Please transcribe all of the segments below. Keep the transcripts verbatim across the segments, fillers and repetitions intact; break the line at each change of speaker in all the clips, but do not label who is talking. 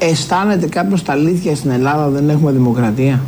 Αισθάνεται κάποιος τα αλήθεια στην Ελλάδα δεν έχουμε δημοκρατία?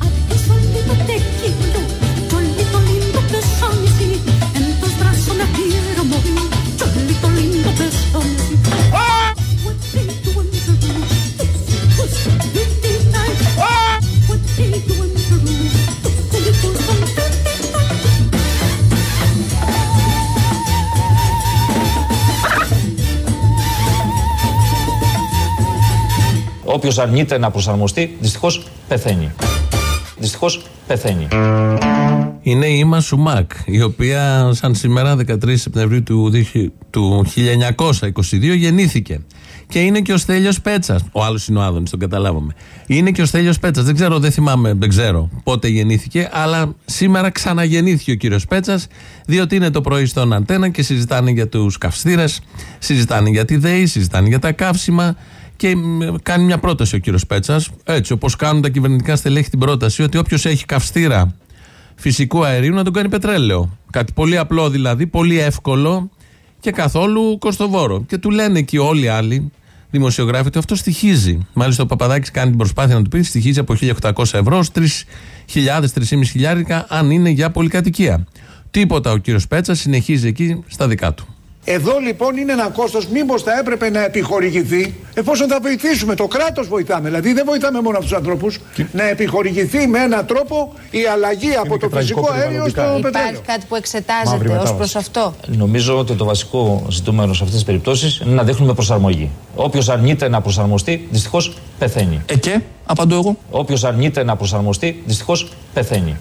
Όποιος αρνείται να προσαρμοστεί, δυστυχώς πεθαίνει. Δυστυχώς πεθαίνει.
Είναι η Ήμα Σουμάκ, η οποία σαν σήμερα δεκατρείς Σεπτεμβρίου του χίλια εννιακόσια είκοσι δύο γεννήθηκε. Και είναι και ο Στέλιος Πέτσας. Ο άλλος είναι ο Άδωνης, τον καταλάβαμε. Είναι και ο Στέλιος Πέτσας. Δεν ξέρω, δεν θυμάμαι, δεν ξέρω πότε γεννήθηκε, αλλά σήμερα ξαναγεννήθηκε ο κύριος Πέτσας, διότι είναι το πρωί στον Αντένα και συζητάνε για τους καυστήρες, συζητάνε για τη ΔΕΗ, συζητάνε για τα καύσιμα. Και κάνει μια πρόταση ο κύριος Πέτσας, έτσι όπως κάνουν τα κυβερνητικά στελέχη την πρόταση, ότι όποιος έχει καυστήρα φυσικού αερίου να τον κάνει πετρέλαιο. Κάτι πολύ απλό δηλαδή, πολύ εύκολο και καθόλου κοστοβόρο. Και του λένε εκεί όλοι οι άλλοι δημοσιογράφοι ότι αυτό στοιχίζει. Μάλιστα ο Παπαδάκης κάνει την προσπάθεια να του πει: στοιχίζει από χίλια οκτακόσια ευρώ ως τρεις χιλιάδες με τρεις χιλιάδες πεντακόσια χιλιάρικα, αν είναι για πολυκατοικία. Τίποτα, ο κύριος Πέτσας συνεχίζει εκεί στα δικά του.
Εδώ λοιπόν είναι ένα κόστος, μήπως θα έπρεπε να επιχορηγηθεί, εφόσον θα βοηθήσουμε, το κράτος βοηθάμε, δηλαδή δεν βοηθάμε μόνο αυτούς τους ανθρώπους, και... να επιχορηγηθεί με έναν τρόπο η αλλαγή και από το φυσικό αέριο στο πετρέλαιο.
Υπάρχει κάτι που εξετάζεται ως προς αυτό?
Νομίζω ότι το βασικό ζητούμενο σε αυτές τις περιπτώσεις είναι να δείχνουμε προσαρμογή. Όποιος αρνείται να προσαρμοστεί, δυστυχώς πεθαίνει.
Ε και, απαντώ εγώ.
Όποιος αρνείται να προσαρμοστεί, δυστυχώς πεθαίνει.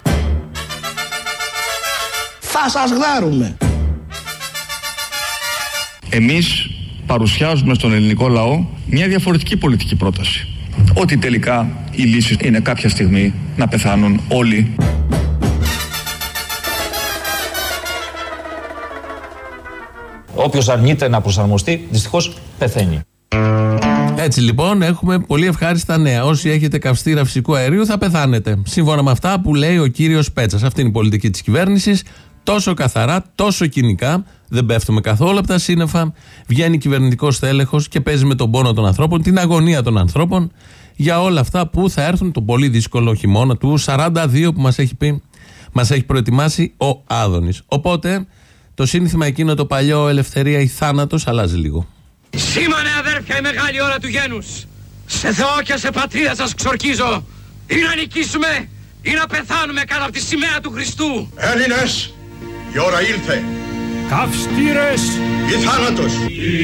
Θα σας γδάρουμε.
Εμείς παρουσιάζουμε στον ελληνικό λαό μια διαφορετική πολιτική πρόταση. Ότι τελικά η λύση είναι κάποια στιγμή να πεθάνουν όλοι.
Όποιος αρνείται να προσαρμοστεί, δυστυχώς πεθαίνει.
Έτσι λοιπόν έχουμε πολύ ευχάριστα νέα. Όσοι έχετε καυστήρα φυσικού αερίου θα πεθάνετε. Σύμφωνα με αυτά που λέει ο κύριος Πέτσας. Αυτή είναι η πολιτική της κυβέρνησης. Τόσο καθαρά, τόσο κοινικά, δεν πέφτουμε καθόλου από τα σύννεφα. Βγαίνει κυβερνητικός τέλεχος και παίζει με τον πόνο των ανθρώπων, την αγωνία των ανθρώπων για όλα αυτά που θα έρθουν τον πολύ δύσκολο χειμώνα του σαράντα δύο που μας έχει πει, μας έχει προετοιμάσει ο Άδωνης. Οπότε το σύνθημα εκείνο το παλιό ελευθερία ή θάνατος αλλάζει λίγο.
Σήμανε αδέρφια η μεγάλη ώρα του γένους. Σε Θεό και σε πατρίδα σας ξορκίζω. Ή να νικήσουμε ή να πεθάνουμε κάτω από τη σημαία του Χριστού.
Έλληνες, η ώρα ήλθε.
Καυστήρες
ή θάνατος.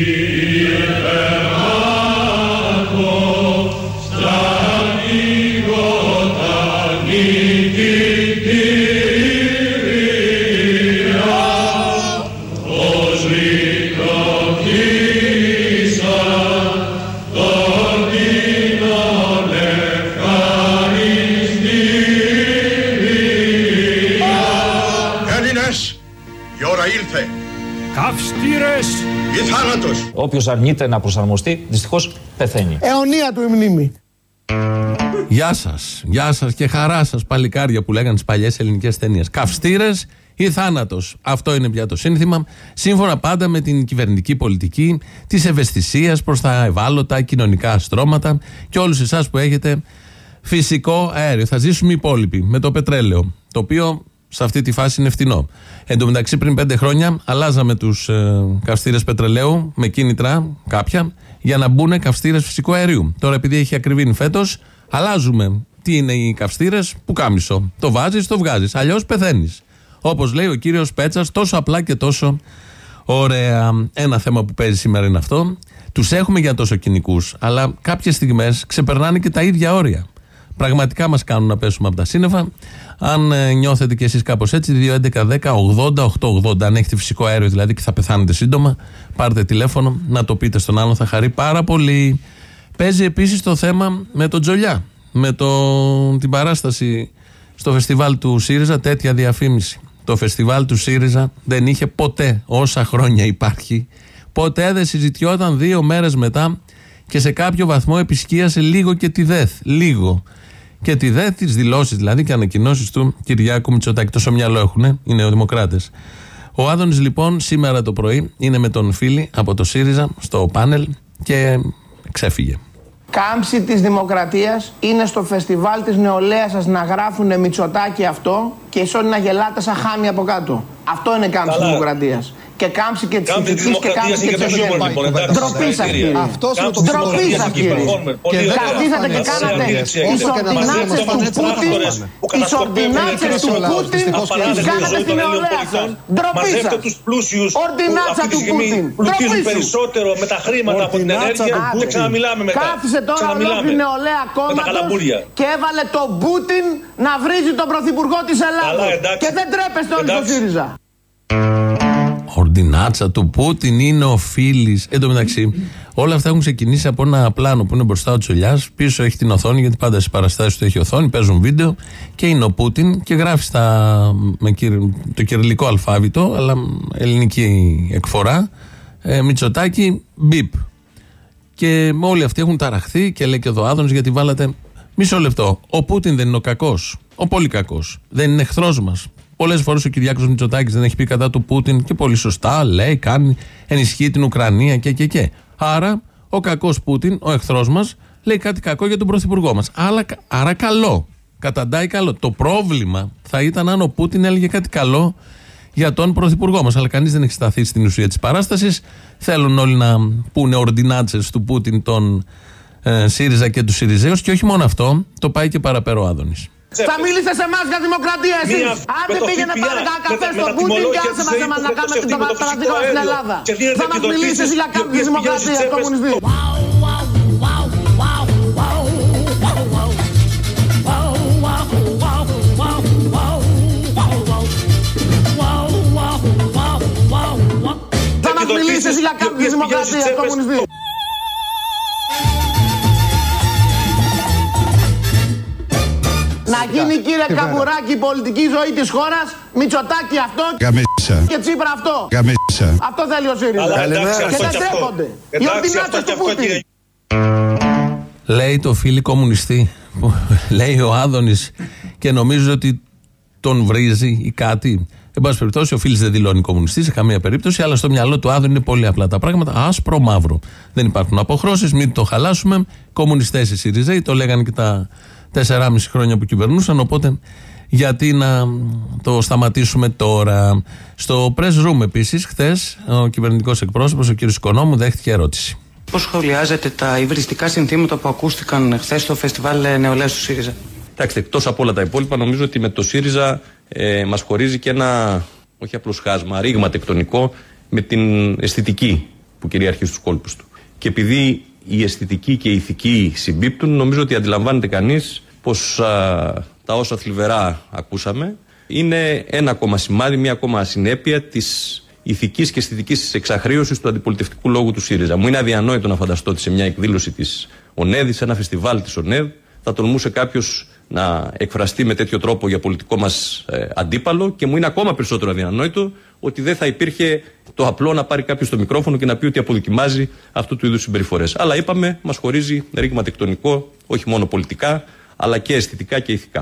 Καυστήρες
ή θάνατος.
Όποιος αρνείται να προσαρμοστεί, δυστυχώς πεθαίνει.
Αιωνία του η μνήμη.
Γεια σας, γεια σας και χαρά σας παλικάρια που λέγανε τις παλιές ελληνικές ταινίες. Καυστήρες ή θάνατος. Αυτό είναι πια το σύνθημα. Σύμφωνα πάντα με την κυβερνητική πολιτική της ευαισθησίας προς τα ευάλωτα κοινωνικά στρώματα και όλους εσάς που έχετε φυσικό αέριο. Θα ζήσουμε οι υπόλοιποι με το πετρέλαιο, το οποίο σε αυτή τη φάση είναι φτηνό. Εν τω μεταξύ, πριν πέντε χρόνια αλλάζαμε τους ε, καυστήρες πετρελαίου με κίνητρα κάποια για να μπουν καυστήρες φυσικού αερίου. Τώρα, επειδή έχει ακριβήνει φέτος, αλλάζουμε. Τι είναι οι καυστήρες, που κάμισο. Το βάζεις, το βγάζεις. Αλλιώς πεθαίνεις. Όπως λέει ο κύριος Πέτσας, τόσο απλά και τόσο ωραία. Ένα θέμα που παίζει σήμερα είναι αυτό. Τους έχουμε για τόσο κοινικούς, αλλά κάποιες στιγμές ξεπερνάνε και τα ίδια όρια. Πραγματικά μας κάνουν να πέσουμε από τα σύννεφα. Αν ε, νιώθετε κι εσείς κάπως έτσι, δύο έντεκα δέκα ογδόντα οκτακόσια ογδόντα, αν έχετε φυσικό αέριο δηλαδή και θα πεθάνετε σύντομα, πάρτε τηλέφωνο να το πείτε στον άλλον, θα χαρεί πάρα πολύ. Παίζει επίσης το θέμα με τον Τζολιά, με το, την παράσταση στο φεστιβάλ του ΣΥΡΙΖΑ, τέτοια διαφήμιση. Το φεστιβάλ του ΣΥΡΙΖΑ δεν είχε ποτέ, όσα χρόνια υπάρχει, ποτέ δεν συζητιόταν δύο μέρες μετά και σε κάποιο βαθμό επισκίασε λίγο και τη ΔΕΘ. Λίγο. Και τη ΔΕΘ, τις δηλώσεις δηλαδή και ανακοινώσεις του Κυριάκου Μητσοτάκη. Τόσο μυαλό έχουν οι νεοδημοκράτες. Ο Άδωνης λοιπόν σήμερα το πρωί είναι με τον Φίλη από το ΣΥΡΙΖΑ στο πάνελ και ξέφυγε.
Κάμψη της δημοκρατίας είναι στο φεστιβάλ της νεολαίας σας να γράφουνε Μητσοτάκη αυτό και εσείς όλοι να γελάτε σαν χάμι από κάτω. Αυτό είναι κάμψη της δημοκρατίας. Και κάμψη και της ηθικής και κάμψη και της εθνικής. Ντροπή σας, κύριε. Ντροπή σας, κύριε. Καθίσατε και κάνατε τις ορδινάτσες του Πούτιν, τις ορδινάτσες του Πούτιν, τις κάνατε στην νεολαία σας. Ντροπή σας. Ορδινάτσα του Πούτιν. Ντροπή σας.
με τα χρήματα από την ενέργεια και ξαναμιλάμε μετά.
Κάθισε τώρα ολόκληρη νεολαία κόμματος και έβαλε τον Πούτιν να βρίζει τον πρωθυπουργό της Ελλάδος. Και δεν τρέπεστε όλοι στο ΣΥΡΙΖΑ.
Ορδινάτσα του Πούτιν είναι ο Φίλης. Εν τω μεταξύ, όλα αυτά έχουν ξεκινήσει από ένα πλάνο που είναι μπροστά ο Τσολιάς. Πίσω έχει την οθόνη, γιατί πάντα στις παραστάσεις του έχει οθόνη. Παίζουν βίντεο και είναι ο Πούτιν και γράφει στα, με το κυριλικό αλφάβητο, αλλά ελληνική εκφορά. Ε, Μητσοτάκη, μπιπ. Και όλοι αυτοί έχουν ταραχθεί και λέει και εδώ Άδωνης, γιατί βάλατε. Μισό λεπτό. Ο Πούτιν δεν είναι ο κακός. Ο πολύ κακός. Δεν είναι εχθρός μας. Πολλές φορές ο Κυριάκος Μητσοτάκης δεν έχει πει κατά του Πούτιν και πολύ σωστά λέει, κάνει, ενισχύει την Ουκρανία και και και. Άρα ο κακός Πούτιν, ο εχθρός μας, λέει κάτι κακό για τον πρωθυπουργό μας. Άρα, άρα καλό. Καταντάει καλό. Το πρόβλημα θα ήταν αν ο Πούτιν έλεγε κάτι καλό για τον πρωθυπουργό μας. Αλλά κανείς δεν έχει σταθεί στην ουσία της παράστασης. Θέλουν όλοι να πούνε ορδινάτσες του Πούτιν, τον ε, ΣΥΡΙΖΑ και του ΣΥΡΙΖΑΙΟΣ, και όχι μόνο αυτό, το πάει και παραπέρα ο Άδωνης.
Θα μιλήσετε σε εμάς για δημοκρατία εσείς. Άντε πήγαινε πάρε ένα καφέ στον Πούτιν και άσε μας εμάς να κάνουμε την παραδείγμα στην Ελλάδα. Θα μας μιλήσεις εσύ για κάποιο δημοκρατία, κομμουνιστή. Θα μας μιλήσεις εσύ για κάποιο δημοκρατία, κομμουνιστή. Να γίνει, κύριε Καμπουράκη, η πολιτική ζωή της χώρας, Μητσοτάκη αυτό Καμίσα. Και Τσίπρα αυτό. Καμίσα. Αυτό θέλει ο ΣΥΡΙΖΑ. Και δεν τρέπονται. Οι ορδινάτσες του Πούτιν.
Λέει το φίλο κομμουνιστή, λέει ο Άδωνης, και νομίζω ότι τον βρίζει ή κάτι. Εν πάση περιπτώσει, ο Φίλης δεν δηλώνει κομμουνιστή σε καμία περίπτωση, αλλά στο μυαλό του Άδωνη είναι πολύ απλά τα πράγματα. Άσπρο μαύρο. Δεν υπάρχουν αποχρώσεις, μην το χαλάσουμε. Κομμουνιστές οι ΣΥΡΙΖΑΙ, το λέγανε και τα τεσσεράμιση χρόνια που κυβερνούσαν, οπότε γιατί να το σταματήσουμε τώρα. Στο press room επίσης, χθες, ο κυβερνητικός εκπρόσωπος, ο κ. Οικονόμου, δέχτηκε ερώτηση.
Πώς σχολιάζετε τα υβριστικά συνθήματα που ακούστηκαν χθες στο φεστιβάλ νεολαίας του ΣΥΡΙΖΑ?
Κοιτάξτε, εκτός από όλα τα υπόλοιπα, νομίζω ότι με το ΣΥΡΙΖΑ ε, μας χωρίζει και ένα, όχι απλώς χάσμα, ρήγμα τεκτονικό με την αισθητική που κυριαρχεί στους κόλπους του. Και επειδή η αισθητική και η ηθική συμπίπτουν, νομίζω ότι αντιλαμβάνεται κανείς πως α, τα όσα θλιβερά ακούσαμε είναι ένα ακόμα σημάδι, μια ακόμα συνέπεια της ηθικής και αισθητικής εξαχρίωσης του αντιπολιτευτικού λόγου του ΣΥΡΙΖΑ. Μου είναι αδιανόητο να φανταστώ ότι σε μια εκδήλωση της ΟΝΕΔ, σε ένα φεστιβάλ της ΟΝΕΔ, θα τολμούσε κάποιος να εκφραστεί με τέτοιο τρόπο για πολιτικό μας ε, αντίπαλο, και μου είναι ακόμα περισσότερο αδιανόητο ότι δεν θα υπήρχε το απλό να πάρει κάποιος το μικρόφωνο και να πει ότι αποδοκιμάζει αυτού του είδους συμπεριφορές. Αλλά είπαμε, μας χωρίζει ρήγμα τεκτονικό, όχι μόνο πολιτικά, αλλά και αισθητικά και ηθικά.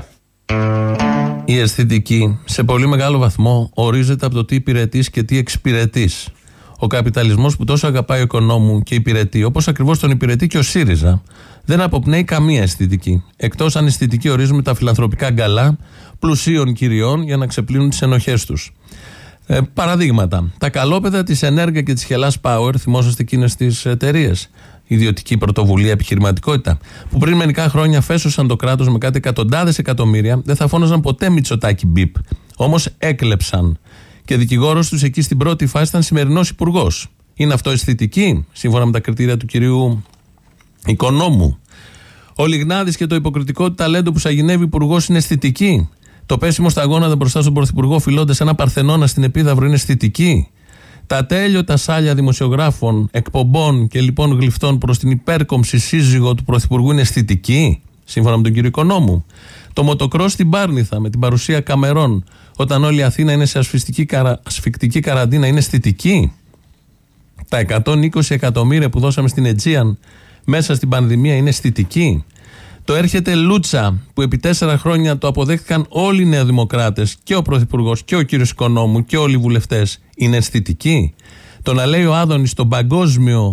Η αισθητική σε πολύ μεγάλο βαθμό ορίζεται από το τι υπηρετείς και τι εξυπηρετείς. Ο καπιταλισμός που τόσο αγαπάει ο Οικονόμου και υπηρετεί, όπως ακριβώς τον υπηρετεί και ο ΣΥΡΙΖΑ, δεν αποπνέει καμία αισθητική. Εκτός αν αισθητική ορίζουμε τα φιλανθρωπικά γκαλά πλουσίων κυριών για να ξεπλύνουν τις ενοχές τους. Ε, παραδείγματα. Τα καλόπαιδα της Ενέργα και της Hellas Power, θυμόσαστε εκείνες τις εταιρείες, ιδιωτική πρωτοβουλία, επιχειρηματικότητα, που πριν μερικά χρόνια φέσωσαν το κράτος με κάτι εκατοντάδες εκατομμύρια, δεν θα φώναζαν ποτέ Μητσοτάκη μπιπ. Όμως έκλεψαν. Και δικηγόρος τους εκεί στην πρώτη φάση ήταν σημερινός υπουργός. Είναι αυτό αισθητική, σύμφωνα με τα κριτήρια του κυρίου Οικονόμου? Ο Λιγνάδης και το υποκριτικό ταλέντο που σαγηνεύει υπουργός είναι αισθητική? Το πέσιμο στα γόνατα μπροστά στον πρωθυπουργό φιλώντας ένα παρθενώνα στην Επίδαυρο είναι αισθητική? Τα τέλειωτα σάλια δημοσιογράφων, εκπομπών και λοιπόν γλυφτών προς την υπέρκομψη σύζυγο του πρωθυπουργού είναι αισθητική, σύμφωνα με τον κύριο Οικονόμου? Το μοτοκρός στην Πάρνηθα με την παρουσία καμερών, όταν όλη η Αθήνα είναι σε ασφυκτική, καρα... ασφυκτική καραντίνα, είναι αισθητική? Τα εκατόν είκοσι εκατομμύρια που δώσαμε στην Αιτζίαν μέσα στην πανδημία είναι αισθητική? Το έρχεται Λούτσα, που επί τέσσερα χρόνια το αποδέχτηκαν όλοι οι νεοδημοκράτες, και ο πρωθυπουργός και ο κύριος Οικονόμου και όλοι οι βουλευτές, είναι αισθητική? Το να λέει ο Άδωνης στον παγκόσμιο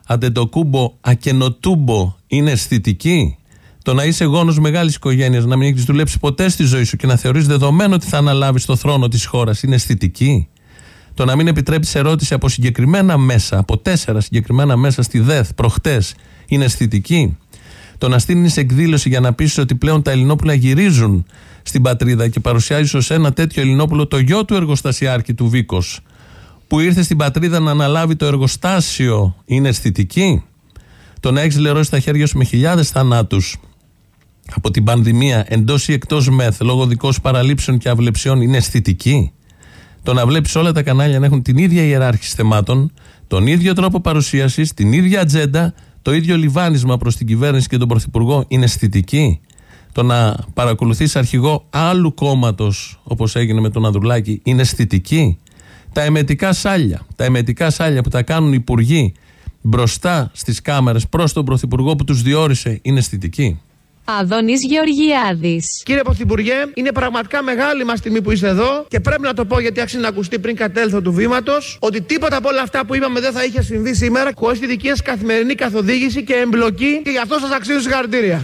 Αντετοκούμπο Ακενοτούμπο είναι αισθητική? Το να είσαι γόνος μεγάλης οικογένειας, να μην έχεις δουλέψει ποτέ στη ζωή σου και να θεωρείς δεδομένο ότι θα αναλάβεις το θρόνο της χώρας, είναι αισθητική? Το να μην επιτρέπεις ερώτηση από συγκεκριμένα μέσα, από τέσσερα συγκεκριμένα μέσα στη ΔΕΘ προχτές, είναι αισθητική? Το να στείλεις εκδήλωση για να πείσεις ότι πλέον τα Ελληνόπουλα γυρίζουν στην πατρίδα και παρουσιάζεις ως ένα τέτοιο Ελληνόπουλο το γιο του εργοστασιάρχη του Βίκος, που ήρθε στην πατρίδα να αναλάβει το εργοστάσιο, είναι αισθητική? Το να έχεις λερώσει τα χέρια σου με χιλιάδες θανάτους από την πανδημία εντός ή εκτός ΜΕΘ λόγω δικών σου παραλήψεων και αυλεψιών, είναι αισθητική? Το να βλέπεις όλα τα κανάλια να έχουν την ίδια ιεράρχηση θεμάτων, τον ίδιο τρόπο παρουσίασης, την ίδια ατζέντα, το ίδιο λιβάνισμα προς την κυβέρνηση και τον Πρωθυπουργό, είναι αισθητική? Το να παρακολουθείς αρχηγό άλλου κόμματος, όπως έγινε με τον Ανδρουλάκη, είναι αισθητική? Τα εμετικά σάλια, τα εμετικά σάλια που τα κάνουν οι υπουργοί μπροστά στις κάμερες προς τον Πρωθυπουργό που τους διόρισε, είναι αισθητική?
Αδώνης Γεωργιάδης.
Κύριε Πρωθυπουργέ, είναι πραγματικά μεγάλη μας τιμή που είστε εδώ και πρέπει να το πω γιατί άξιζε να ακουστεί πριν κατέλθω του βήματος, ότι τίποτα από όλα αυτά που είπαμε δεν θα είχε συμβεί σήμερα χωρίς τη δική σας καθημερινή καθοδήγηση και εμπλοκή, και γι' αυτό σας αξίζω συγχαρητήρια.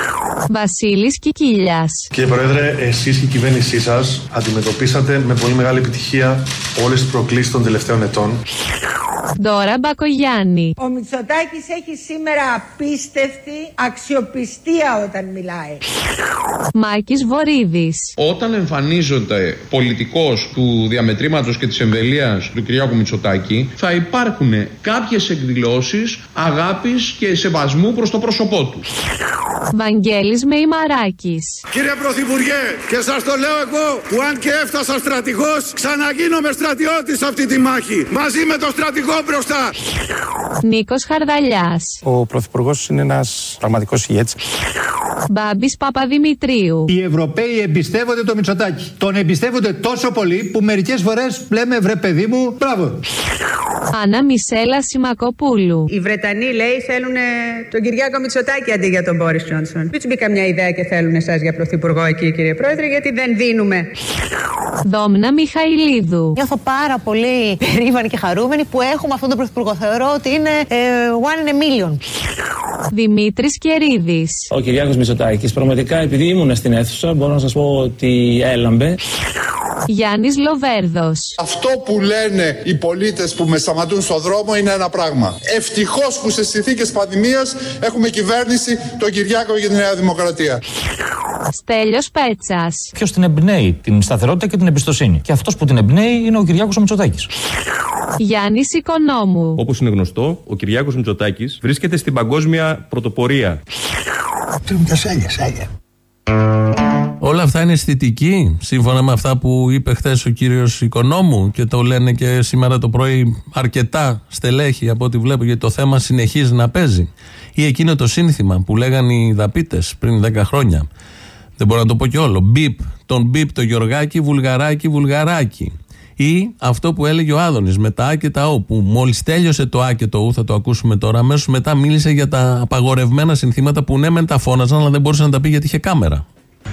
Βασίλης Κικίλιας.
Κύριε Πρόεδρε, εσείς και η κυβέρνησή σας αντιμετωπίσατε με πολύ μεγάλη επιτυχία όλες τις προκλήσεις των τελευταίων ετών.
Ντόρα Μπακογιάννη.
Ο Μητσοτάκης έχει σήμερα απίστευτη αξιοπιστία όταν μιλάει.
Μάκης Βορίδης.
Όταν εμφανίζονται πολιτικός του διαμετρήματος και της εμβελείας του Κυριάκου Μητσοτάκη, θα υπάρχουν κάποιες εκδηλώσεις αγάπης και σεβασμού προς το πρόσωπό του.
Βαγγέλης Μεϊμαράκης.
Κύριε Πρωθυπουργέ, και σας το λέω εγώ που αν και έφτασα στρατηγός, ξαναγίνομαι στρατιώτης σε αυτή τη μάχη, μαζί με το στρατηγό μπροστά.
Νίκος Χαρδαλιάς.
Ο Πρωθυπουργός είναι ένας πραγματικός ηγέτης.
Μπάμπης Παπαδημητρίου.
Οι Ευρωπαίοι εμπιστεύονται το Μητσοτάκη. Τον εμπιστεύονται τόσο πολύ που μερικές φορές λέμε βρε παιδί μου, μπράβο.
Άννα Μισέλα Σιμακοπούλου.
Οι Βρετανοί, λέει, θέλουν τον Κυριάκο Μητσοτάκη αντί για τον Μπόρις Τζόνσον. Μην τους μπει καμιά ιδέα και θέλουν εσάς για πρωθυπουργό εκεί, κύριε Πρόεδρε, γιατί δεν δίνουμε.
Δόμνα Μιχαηλίδου.
Νιώθω πάρα πολύ περήφανη και χαρούμενη που έχουμε αυτόν τον πρωθυπουργό. Θεωρώ ότι είναι ε, one in a million.
Δημήτρης Κερίδης.
Ο Κυριάκος Μητσοτάκης, πραγματικά επειδή ήμουν στην αίθουσα, μπορώ να σας πω ότι έλαμπε.
Γιάννης Λοβέρδος.
Αυτό που λένε οι πολίτες που με σταματούν στο δρόμο είναι ένα πράγμα. Ευτυχώς που σε συνθήκες πανδημίας έχουμε κυβέρνηση, τον Κυριάκο για τη Νέα Δημοκρατία.
Στέλιος Πέτσας.
Ποιος την εμπνέει την σταθερότητα και την εμπιστοσύνη? Και αυτός που την εμπνέει είναι ο Κυριάκος ο Μητσοτάκης.
Γιάννης Οικονόμου.
Όπως είναι γνωστό, ο Κυριάκος Μητσοτάκης βρίσκεται στην παγκόσμια πρωτοπορία.
Όλα αυτά είναι αισθητική, σύμφωνα με αυτά που είπε χθες ο κύριος Οικονόμου, και το λένε και σήμερα το πρωί αρκετά στελέχη από ό,τι βλέπω, γιατί το θέμα συνεχίζει να παίζει. Ή εκείνο το σύνθημα που λέγανε οι δαπίτες πριν δέκα χρόνια. Δεν μπορώ να το πω κι όλο. Μπιπ, τον μπιπ το Γιωργάκι, βουλγαράκι, βουλγαράκι. Ή αυτό που έλεγε ο Άδωνης με τα Α και τα Ο, που μόλις τέλειωσε το Α και το Ο, θα το ακούσουμε τώρα, αμέσως μετά μίλησε για τα απαγορευμένα συνθήματα που ναι μεν τα φώναζαν, αλλά δεν μπορούσε να τα πει γιατί είχε κάμερα.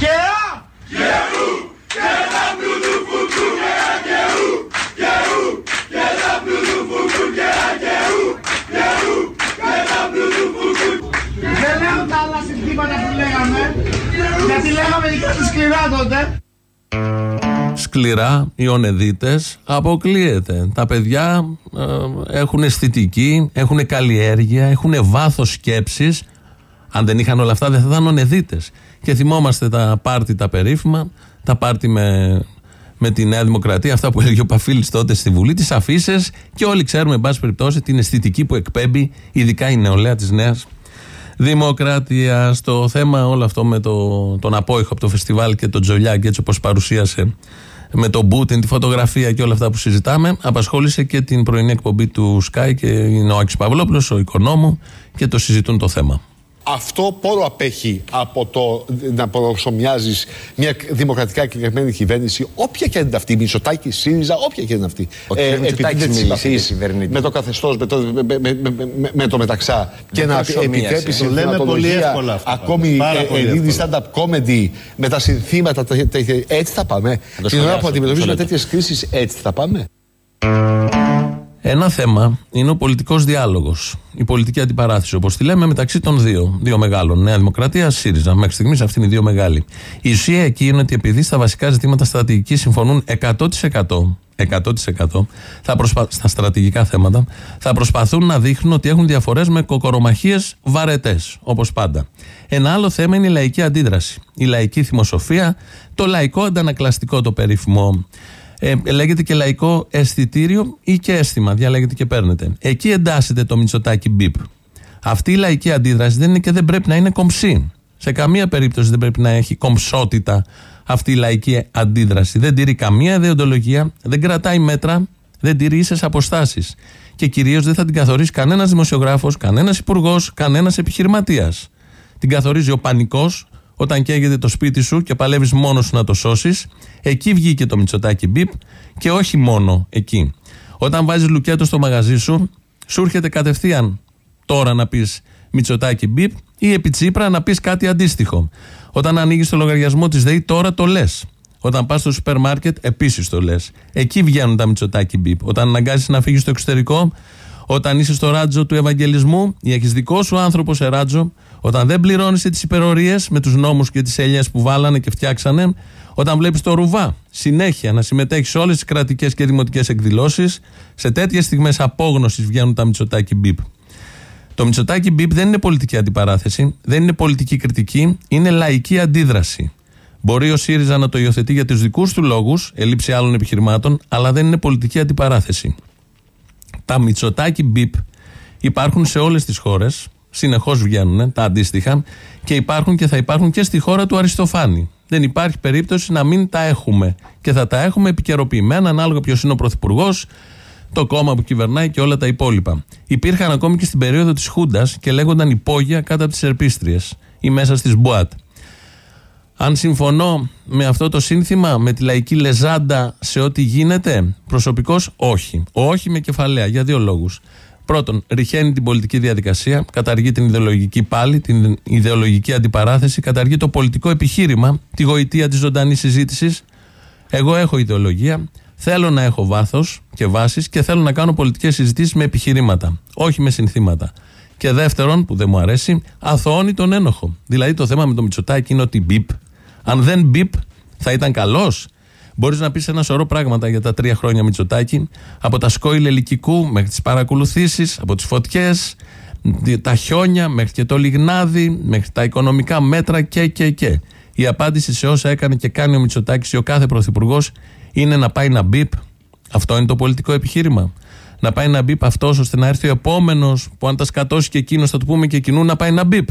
Δεν λέω τα άλλα συνθήματα που λέγαμε, γιατί λέγαμε δικά του σκληρά τότε.
Σκληρά, οι ονεδίτες, αποκλείεται. Τα παιδιά ε, έχουν αισθητική, έχουν καλλιέργεια, έχουν βάθος σκέψης. Αν δεν είχαν όλα αυτά δεν θα ήταν ονεδίτες. Και θυμόμαστε τα πάρτι τα περίφημα, τα πάρτι με, με τη Νέα Δημοκρατία, αυτά που έλεγε ο Παφίλης τότε στη Βουλή, τις αφίσες, και όλοι ξέρουμε, εν πάση περιπτώσει, την αισθητική που εκπέμπει, ειδικά η νεολαία της Νέας Δημοκρατία. Στο θέμα όλο αυτό με το, τον απόϊχο από το φεστιβάλ και τον Τζολιάκη, έτσι όπως παρουσίασε με τον Πούτιν, τη φωτογραφία και όλα αυτά που συζητάμε, απασχόλησε και την πρωινή εκπομπή του Sky, και είναι ο Άκης Παυλόπουλος, ο Οικονόμου, και το συζητούν το θέμα.
Αυτό πόρο απέχει από το να προσωμιάζεις μια δημοκρατικά εκλεγμένη κυβέρνηση, όποια και είναι αυτή, Μητσοτάκη, ΣΥΡΙΖΑ, όποια και είναι αυτή.
Ο ε, Μητσοτάκης
με το καθεστώς, με το, με, με, με, με, με το μεταξά. Με και να επιτρέπει
το λέμε πολύ εύκολα αυτό.
Ακόμη δίνει stand-up comedy με τα συνθήματα. Έτσι θα πάμε. Την ώρα που αντιμετωπίζουμε τέτοιες κρίσεις, έτσι θα πάμε.
Ένα θέμα είναι ο πολιτικός διάλογος, η πολιτική αντιπαράθεση, όπως τη λέμε, μεταξύ των δύο, δύο μεγάλων. Νέα Δημοκρατία, ΣΥΡΙΖΑ. Μέχρι στιγμής αυτή είναι οι δύο μεγάλοι. Η ουσία εκεί είναι ότι επειδή στα βασικά ζητήματα στρατηγικής συμφωνούν εκατό τοις εκατό, εκατό τοις εκατό θα προσπα... στα στρατηγικά θέματα, θα προσπαθούν να δείχνουν ότι έχουν διαφορές με κοκορομαχίες βαρετές, όπως πάντα. Ένα άλλο θέμα είναι η λαϊκή αντίδραση, η λαϊκή θυμοσοφία, το λαϊκό αντανακλαστικό, το περίφημο. Ε, λέγεται και λαϊκό αισθητήριο ή και αίσθημα, διαλέγεται και παίρνετε. Εκεί εντάσσεται το Μητσοτάκη μπιπ. Αυτή η λαϊκή αντίδραση δεν είναι και δεν πρέπει να είναι κομψή. Σε καμία περίπτωση δεν πρέπει να έχει κομψότητα αυτή η λαϊκή αντίδραση. Δεν τηρεί καμία ιδεοντολογία, δεν κρατάει μέτρα, δεν τηρεί ίσες αποστάσεις. Και κυρίως δεν θα την καθορίσει κανένας δημοσιογράφος, κανένας υπουργός, κανένας επιχειρηματίας. Την καθορίζει ο πανικός. Όταν καίγεται το σπίτι σου και παλεύεις μόνος σου να το σώσεις, εκεί βγήκε το Μητσοτάκη μπιπ και όχι μόνο εκεί. Όταν βάζεις λουκέτο στο μαγαζί σου, σου έρχεται κατευθείαν τώρα να πεις Μητσοτάκη μπιπ ή επί Τσίπρα να πεις κάτι αντίστοιχο. Όταν ανοίγεις το λογαριασμό της ΔΕΗ, τώρα το λες. Όταν πας στο σούπερ μάρκετ, επίσης το λες. Εκεί βγαίνουν τα Μητσοτάκη μπιπ. Όταν αναγκάζεις να φύγεις στο εξωτερικό, όταν είσαι στο ράτζο του Ευαγγελισμού ή έχεις δικό σου άνθρωπο σε ράτζο, όταν δεν πληρώνεις τις υπερορίες με τους νόμους και τις ελιές που βάλανε και φτιάξανε, όταν βλέπεις το ρουβά συνέχεια να συμμετέχει σε όλες τις κρατικές και δημοτικές εκδηλώσεις, σε τέτοιες στιγμές απόγνωσης βγαίνουν τα Μητσοτάκη μπιπ. Το Μητσοτάκη μπιπ δεν είναι πολιτική αντιπαράθεση, δεν είναι πολιτική κριτική, είναι λαϊκή αντίδραση. Μπορεί ο ΣΥΡΙΖΑ να το υιοθετεί για τους δικούς του λόγους, ελλείψη άλλων επιχειρημάτων, αλλά δεν είναι πολιτική αντιπαράθεση. Τα Μητσοτάκη μπιπ υπάρχουν σε όλες τις χώρες, συνεχώς βγαίνουν τα αντίστοιχα και υπάρχουν και θα υπάρχουν και στη χώρα του Αριστοφάνη. Δεν υπάρχει περίπτωση να μην τα έχουμε και θα τα έχουμε επικαιροποιημένα ανάλογα ποιος είναι ο πρωθυπουργός, το κόμμα που κυβερνάει και όλα τα υπόλοιπα. Υπήρχαν ακόμη και στην περίοδο της Χούντας και λέγονταν υπόγεια κάτω από τις ερπίστριες ή μέσα στις μπουάτ. Αν συμφωνώ με αυτό το σύνθημα, με τη λαϊκή λεζάντα σε ό,τι γίνεται, προσωπικώς όχι. Όχι με κεφαλαία, για δύο λόγους. Πρώτον, ρηχαίνει την πολιτική διαδικασία, καταργεί την ιδεολογική πάλι, την ιδεολογική αντιπαράθεση, καταργεί το πολιτικό επιχείρημα, τη γοητεία της ζωντανής συζήτησης. Εγώ έχω ιδεολογία, θέλω να έχω βάθος και βάσεις και θέλω να κάνω πολιτικές συζητήσεις με επιχειρήματα, όχι με συνθήματα. Και δεύτερον, που δεν μου αρέσει, αθωώνει τον ένοχο. Δηλαδή το θέμα με το Μητσοτάκη είναι ότι μπιπ. Αν δεν μπιπ, θα ήταν καλός. Μπορείς να πεις ένα σωρό πράγματα για τα τρία χρόνια Μητσοτάκη, από τα σκόιλ ελικικού μέχρι τις παρακολουθήσεις, από τις φωτιές, τα χιόνια μέχρι και το λιγνάδι, μέχρι τα οικονομικά μέτρα και και και. Η απάντηση σε όσα έκανε και κάνει ο Μητσοτάκης ή ο κάθε πρωθυπουργός είναι να πάει να μπιπ. Αυτό είναι το πολιτικό επιχείρημα. Να πάει να μπιπ αυτός ώστε να έρθει ο επόμενος που αν τα σκατώσει και εκείνος θα του πούμε και εκείνου να πάει να μπιπ.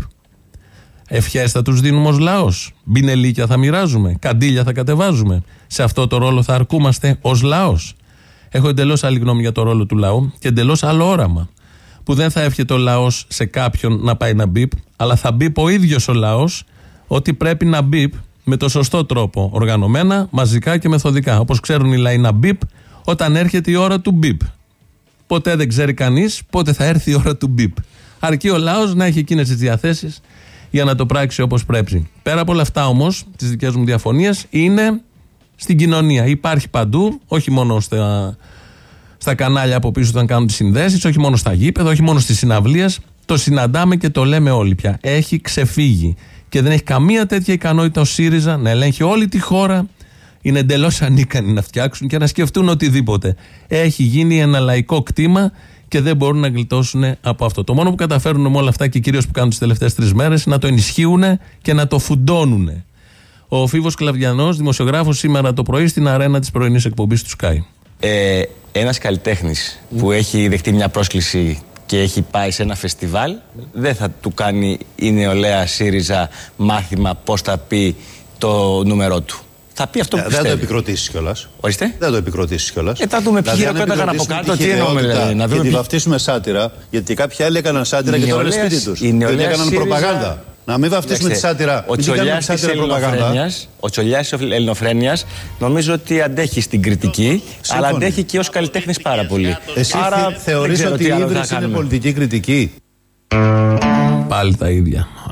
Ευχές θα τους δίνουμε ως λαός. Μπινελίκια θα μοιράζουμε. Καντήλια θα κατεβάζουμε. Σε αυτό το ρόλο θα αρκούμαστε ως λαός. Έχω εντελώς άλλη γνώμη για το ρόλο του λαού και εντελώς άλλο όραμα. Που δεν θα εύχεται ο λαός σε κάποιον να πάει να μπιπ, αλλά θα μπιπ ο ίδιος ο λαός ότι πρέπει να μπιπ με το σωστό τρόπο. Οργανωμένα, μαζικά και μεθοδικά. Όπως ξέρουν οι λαοί να μπιπ όταν έρχεται η ώρα του μπιπ. Ποτέ δεν ξέρει κανείς πότε θα έρθει η ώρα του μπιπ. Αρκεί ο λαός να έχει εκείνες τις διαθέσεις για να το πράξει όπως πρέπει. Πέρα από όλα αυτά όμως, τις δικές μου διαφωνίες, είναι στην κοινωνία. Υπάρχει παντού, όχι μόνο στα, στα κανάλια από πίσω όταν κάνουν τις συνδέσεις, όχι μόνο στα γήπεδα, όχι μόνο στις συναυλίες. Το συναντάμε και το λέμε όλοι πια. Έχει ξεφύγει. Και δεν έχει καμία τέτοια ικανότητα ο ΣΥΡΙΖΑ να ελέγχει όλη τη χώρα. Είναι εντελώς ανίκανοι να φτιάξουν και να σκεφτούν οτιδήποτε. Έχει γίνει ένα λαϊκό κτήμα και δεν μπορούν να γλιτώσουν από αυτό. Το μόνο που καταφέρουν με όλα αυτά και κυρίως που κάνουν τις τελευταίες τρεις μέρες είναι να το ενισχύουν και να το φουντώνουν. Ο Φίβος Κλαβδιανός, δημοσιογράφος, σήμερα το πρωί στην αρένα της πρωινής εκπομπής του Sky.
Ε, ένας καλλιτέχνης mm. που έχει δεχτεί μια πρόσκληση και έχει πάει σε ένα φεστιβάλ, δεν θα του κάνει η νεολαία ΣΥΡΙΖΑ μάθημα πώς θα πει το νούμερό του. Θα πει αυτό που
δεν πιστεύει. Δεν το επικροτήσεις κιόλας.
Ορίστε.
Δεν το επικροτήσεις κιόλας.
Ε, θα δούμε ποιοι χειροκρόταγαν από κάτω. Τι εννοούμε, δηλαδή. Να δούμε.
Και τη βαφτίσουμε σάτυρα, γιατί κάποιοι άλλοι έκαναν σάτυρα και τώρα είναι σπίτι τους. Γιατί έκαναν προπαγάνδα. Να μην βαφτίσουμε τη σάτυρα.
Ο Τσολιάς της Ελληνοφρένειας, ο Τσολιάς της Ελληνοφρένειας, νομίζω ότι αντέχει στην κριτική, αλλά αντέχει και ως καλλιτέχνης πάρα πολύ.
Εσύ θεωρείς ότι η ίδρυση είναι πολιτική κριτική?
Πάλι τα ίδια.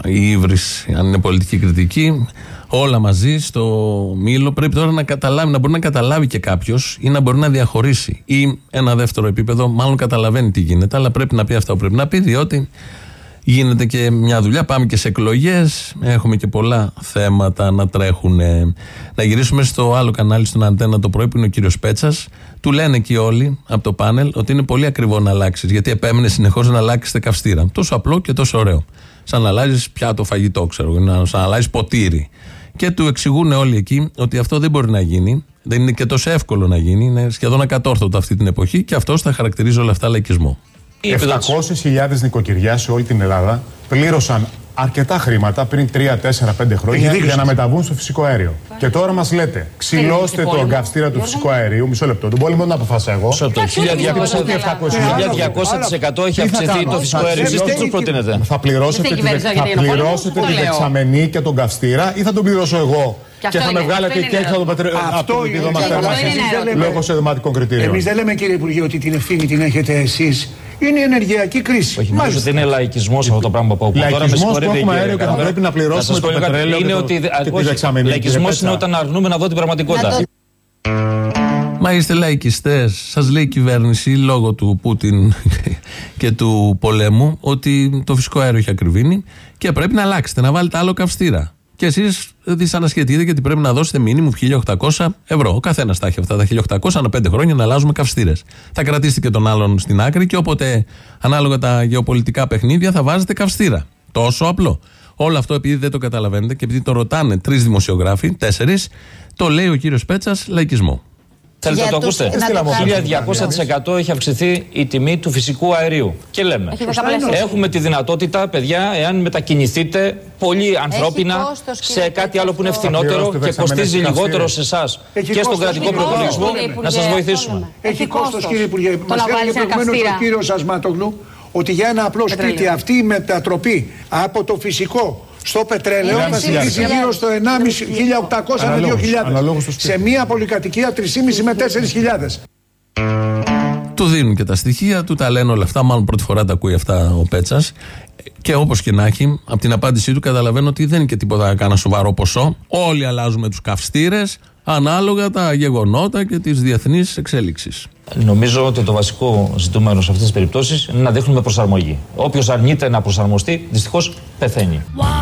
η ύβρις, αν είναι πολιτική κριτική, όλα μαζί στο μήλο. Πρέπει τώρα να καταλάβει, να μπορεί να καταλάβει και κάποιος ή να μπορεί να διαχωρίσει. Ή ένα δεύτερο επίπεδο, μάλλον καταλαβαίνει τι γίνεται, αλλά πρέπει να πει αυτά που πρέπει να πει, διότι γίνεται και μια δουλειά. Πάμε και σε εκλογές. Έχουμε και πολλά θέματα να τρέχουν. Να γυρίσουμε στο άλλο κανάλι, στον Αντένα το πρωί, που είναι ο κύριος Πέτσας. Του λένε και όλοι από το πάνελ ότι είναι πολύ ακριβό να αλλάξεις, γιατί επέμενε συνεχώς να αλλάξετε καυστήρα. Τόσο απλό και τόσο ωραίο. Σαν να αλλάζεις πιάτο φαγητό, ξέρω, σαν να αλλάζεις ποτήρι. Και του εξηγούν όλοι εκεί ότι αυτό δεν μπορεί να γίνει. Δεν είναι και τόσο εύκολο να γίνει. Είναι σχεδόν ακατόρθωτο αυτή την εποχή και αυτός θα χαρακτηρίζει όλα αυτά λαϊκισμό.
επτακόσιες χιλιάδες νοικοκυριά σε όλη την Ελλάδα πλήρωσαν αρκετά χρήματα πριν τρία, τέσσερα, πέντε χρόνια για να μεταβούν στο φυσικό αέριο. Και τώρα μας λέτε, ξυλώστε το καυστήρα του φυσικού αερίου. Μισό λεπτό, τον πόλεμο να αποφάσισα εγώ.
χίλια διακόσια τοις εκατό έχει αυξηθεί το φυσικό αέριο. Εσείς τι τους προτείνετε?
Θα πληρώσετε τη δεξαμενή και τον καυστήρα ή θα τον πληρώσω εγώ? Και θα με βγάλετε και έξω από το επίδομα λόγω σωδηματικών κριτήριων.
Εμείς δεν λέμε, κύριε Υπουργέ, ότι την ευθύνη την έχετε εσείς. Είναι η ενεργειακή κρίση.
Όχι, νομίζω ότι είναι λαϊκισμός αυτό το πράγμα που ακούω.
Λαϊκισμός που έχουμε αέριο και θα πρέπει να πληρώσουμε το πετρέλαιο και τη δεξαμενή.
Λαϊκισμός είναι όταν αρνούμε να δω την πραγματικότητα.
Μα είστε λαϊκιστές. Σας λέει η κυβέρνηση λόγω του Πούτιν και του πολέμου ότι το φυσικό αέριο έχει ακριβήνει και πρέπει να αλλάξετε, να βάλετε άλλο καυστήρα. Και εσείς δυσανασχετείτε γιατί πρέπει να δώσετε μήνυμου χίλια οκτακόσια ευρώ. Ο καθένας τα έχει αυτά τα χίλια οκτακόσια ανά πέντε χρόνια να αλλάζουμε καυστήρες. Θα κρατήσετε και τον άλλον στην άκρη και όποτε ανάλογα τα γεωπολιτικά παιχνίδια θα βάζετε καυστήρα. Τόσο απλό. Όλο αυτό επειδή δεν το καταλαβαίνετε και επειδή το ρωτάνε τρεις δημοσιογράφοι, τέσσερις, το λέει ο κύριος Πέτσας λαϊκισμό.
Θέλετε να το ακούσετε? χίλια διακόσια τοις εκατό έχει αυξηθεί η τιμή του φυσικού αερίου. Και λέμε, έχουμε τη δυνατότητα, παιδιά, εάν μετακινηθείτε πολύ ανθρώπινα σε κάτι άλλο που είναι φθηνότερο και κοστίζει λιγότερο σε εσάς και στον κρατικό προπολογισμό, να σας βοηθήσουμε.
Έχει κόστος, κύριε Υπουργέ. Μας έλεγε προηγουμένως ο κύριος Ασματογλου ότι για ένα απλό σπίτι αυτή η μετατροπή από το φυσικό στο πετρέλαιο θα στοιχήσει γύρω στο χίλια οκτακόσια με δύο χιλιάδες. Σε μία πολυκατοικία τρεις και μισό με τέσσερις χιλιάδες.
Του δίνουν και τα στοιχεία, του τα λένε όλα αυτά. Μάλλον πρώτη φορά τα ακούει αυτά ο Πέτσας. Και όπως και να έχει, από την απάντησή του καταλαβαίνω ότι δεν είναι και τίποτα κανένα σοβαρό ποσό. Όλοι αλλάζουμε τους καυστήρες ανάλογα τα γεγονότα και τις διεθνείς εξέλιξεις.
Νομίζω ότι το βασικό ζητούμενο σε αυτές τις περιπτώσεις είναι να δείχνουμε προσαρμογή. Όποιος αρνείται να προσαρμοστεί, δυστυχώς πεθαίνει.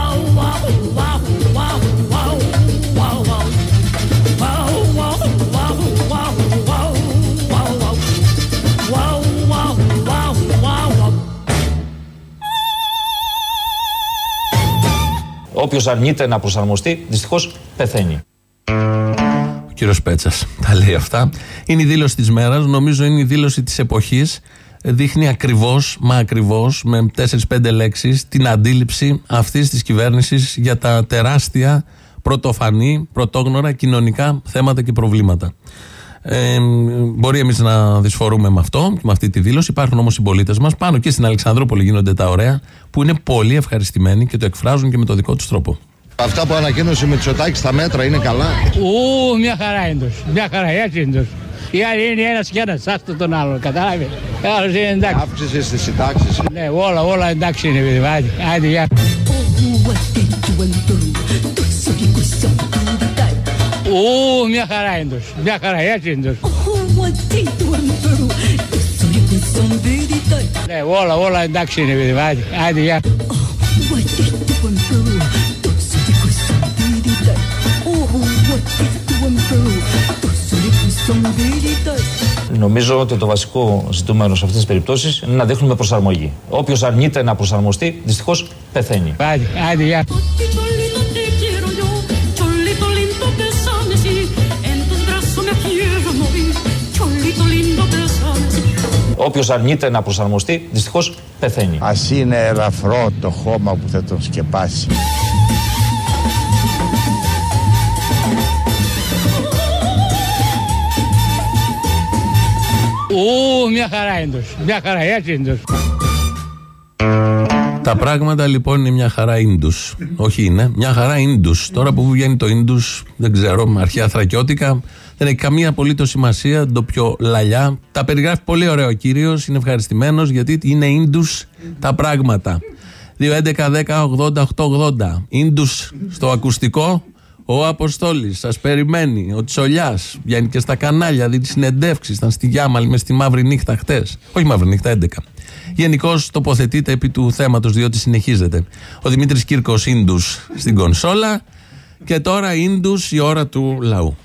Όποιος αρνείται να προσαρμοστεί, δυστυχώς πεθαίνει.
Ο κύριος Πέτσας τα λέει αυτά. Είναι η δήλωση της μέρας, νομίζω είναι η δήλωση της εποχής. Δείχνει ακριβώς, μα ακριβώς, με τέσσερις πέντε λέξεις, την αντίληψη αυτής της κυβέρνησης για τα τεράστια, πρωτοφανή, πρωτόγνωρα κοινωνικά θέματα και προβλήματα. Ε, μπορεί εμείς να δυσφορούμε με αυτό, με αυτή τη δήλωση. Υπάρχουν όμως οι συμπολίτες μας, πάνω και στην Αλεξανδρούπολη γίνονται τα ωραία, που είναι πολύ ευχαριστημένοι και το εκφράζουν και με το δικό τους τρόπο.
Αυτά που ανακοίνωσε με Μητσοτάκη στα μέτρα είναι καλά.
Ου, μια χαρά είναι τους. Μια χαρά, έτσι είναι τους. Οι άλλοι είναι ένας και ένας, άστο τον άλλον, κατάλαβε. Άλλος είναι εντάξει.
Αύξηση στις συντάξεις.
Ναι, όλα, όλα εντάξει είναι, παιδί. Άντε, άντε, γεια. Ου, μια χαρά είναι τους. Μια χαρά, έτσι είναι τους. Ναι, όλα, όλα εντάξει είναι, παιδί. Άντε, άντε, γεια.
Νομίζω ότι το βασικό ζητούμενο σε αυτές τις περιπτώσεις είναι να δείχνουμε προσαρμογή. Όποιος αρνείται να προσαρμοστεί, δυστυχώς πεθαίνει.
Άντε, άντε, γεια.
Όποιος αρνείται να προσαρμοστεί, δυστυχώς πεθαίνει.
Ας είναι ελαφρό το χώμα που θα τον σκεπάσει.
Ου, μια χαρά είναι τους. Μια χαρά, έτσι είναι τους.
Τα πράγματα λοιπόν είναι μια χαρά Ίντους. Όχι είναι, μια χαρά Ίντους. Τώρα που βγαίνει το Ίντους, δεν ξέρω, αρχαία θρακιώτικα, δεν έχει καμία απολύτως σημασία, το πιο λαλιά. Τα περιγράφει πολύ ωραίο ο κύριος, είναι ευχαριστημένος γιατί είναι Ίντους τα πράγματα. δύο έντεκα δέκα ογδόντα οκτακόσια ογδόντα. Ίντους στο ακουστικό. Ο Αποστόλης σας περιμένει. Ο Τσολιάς βγαίνει και στα κανάλια, δει τις συνεντεύξεις. Ήταν στη Γιάμαλη με στη Μαύρη Νύχτα χτες. Όχι Μαύρη Νύχτα, έντεκα. Γενικώς τοποθετείται επί του θέματος, διότι συνεχίζεται. Ο Δημήτρης Κύρκος Ίντους στην κονσόλα. Και τώρα Ίντους η ώρα του λαού.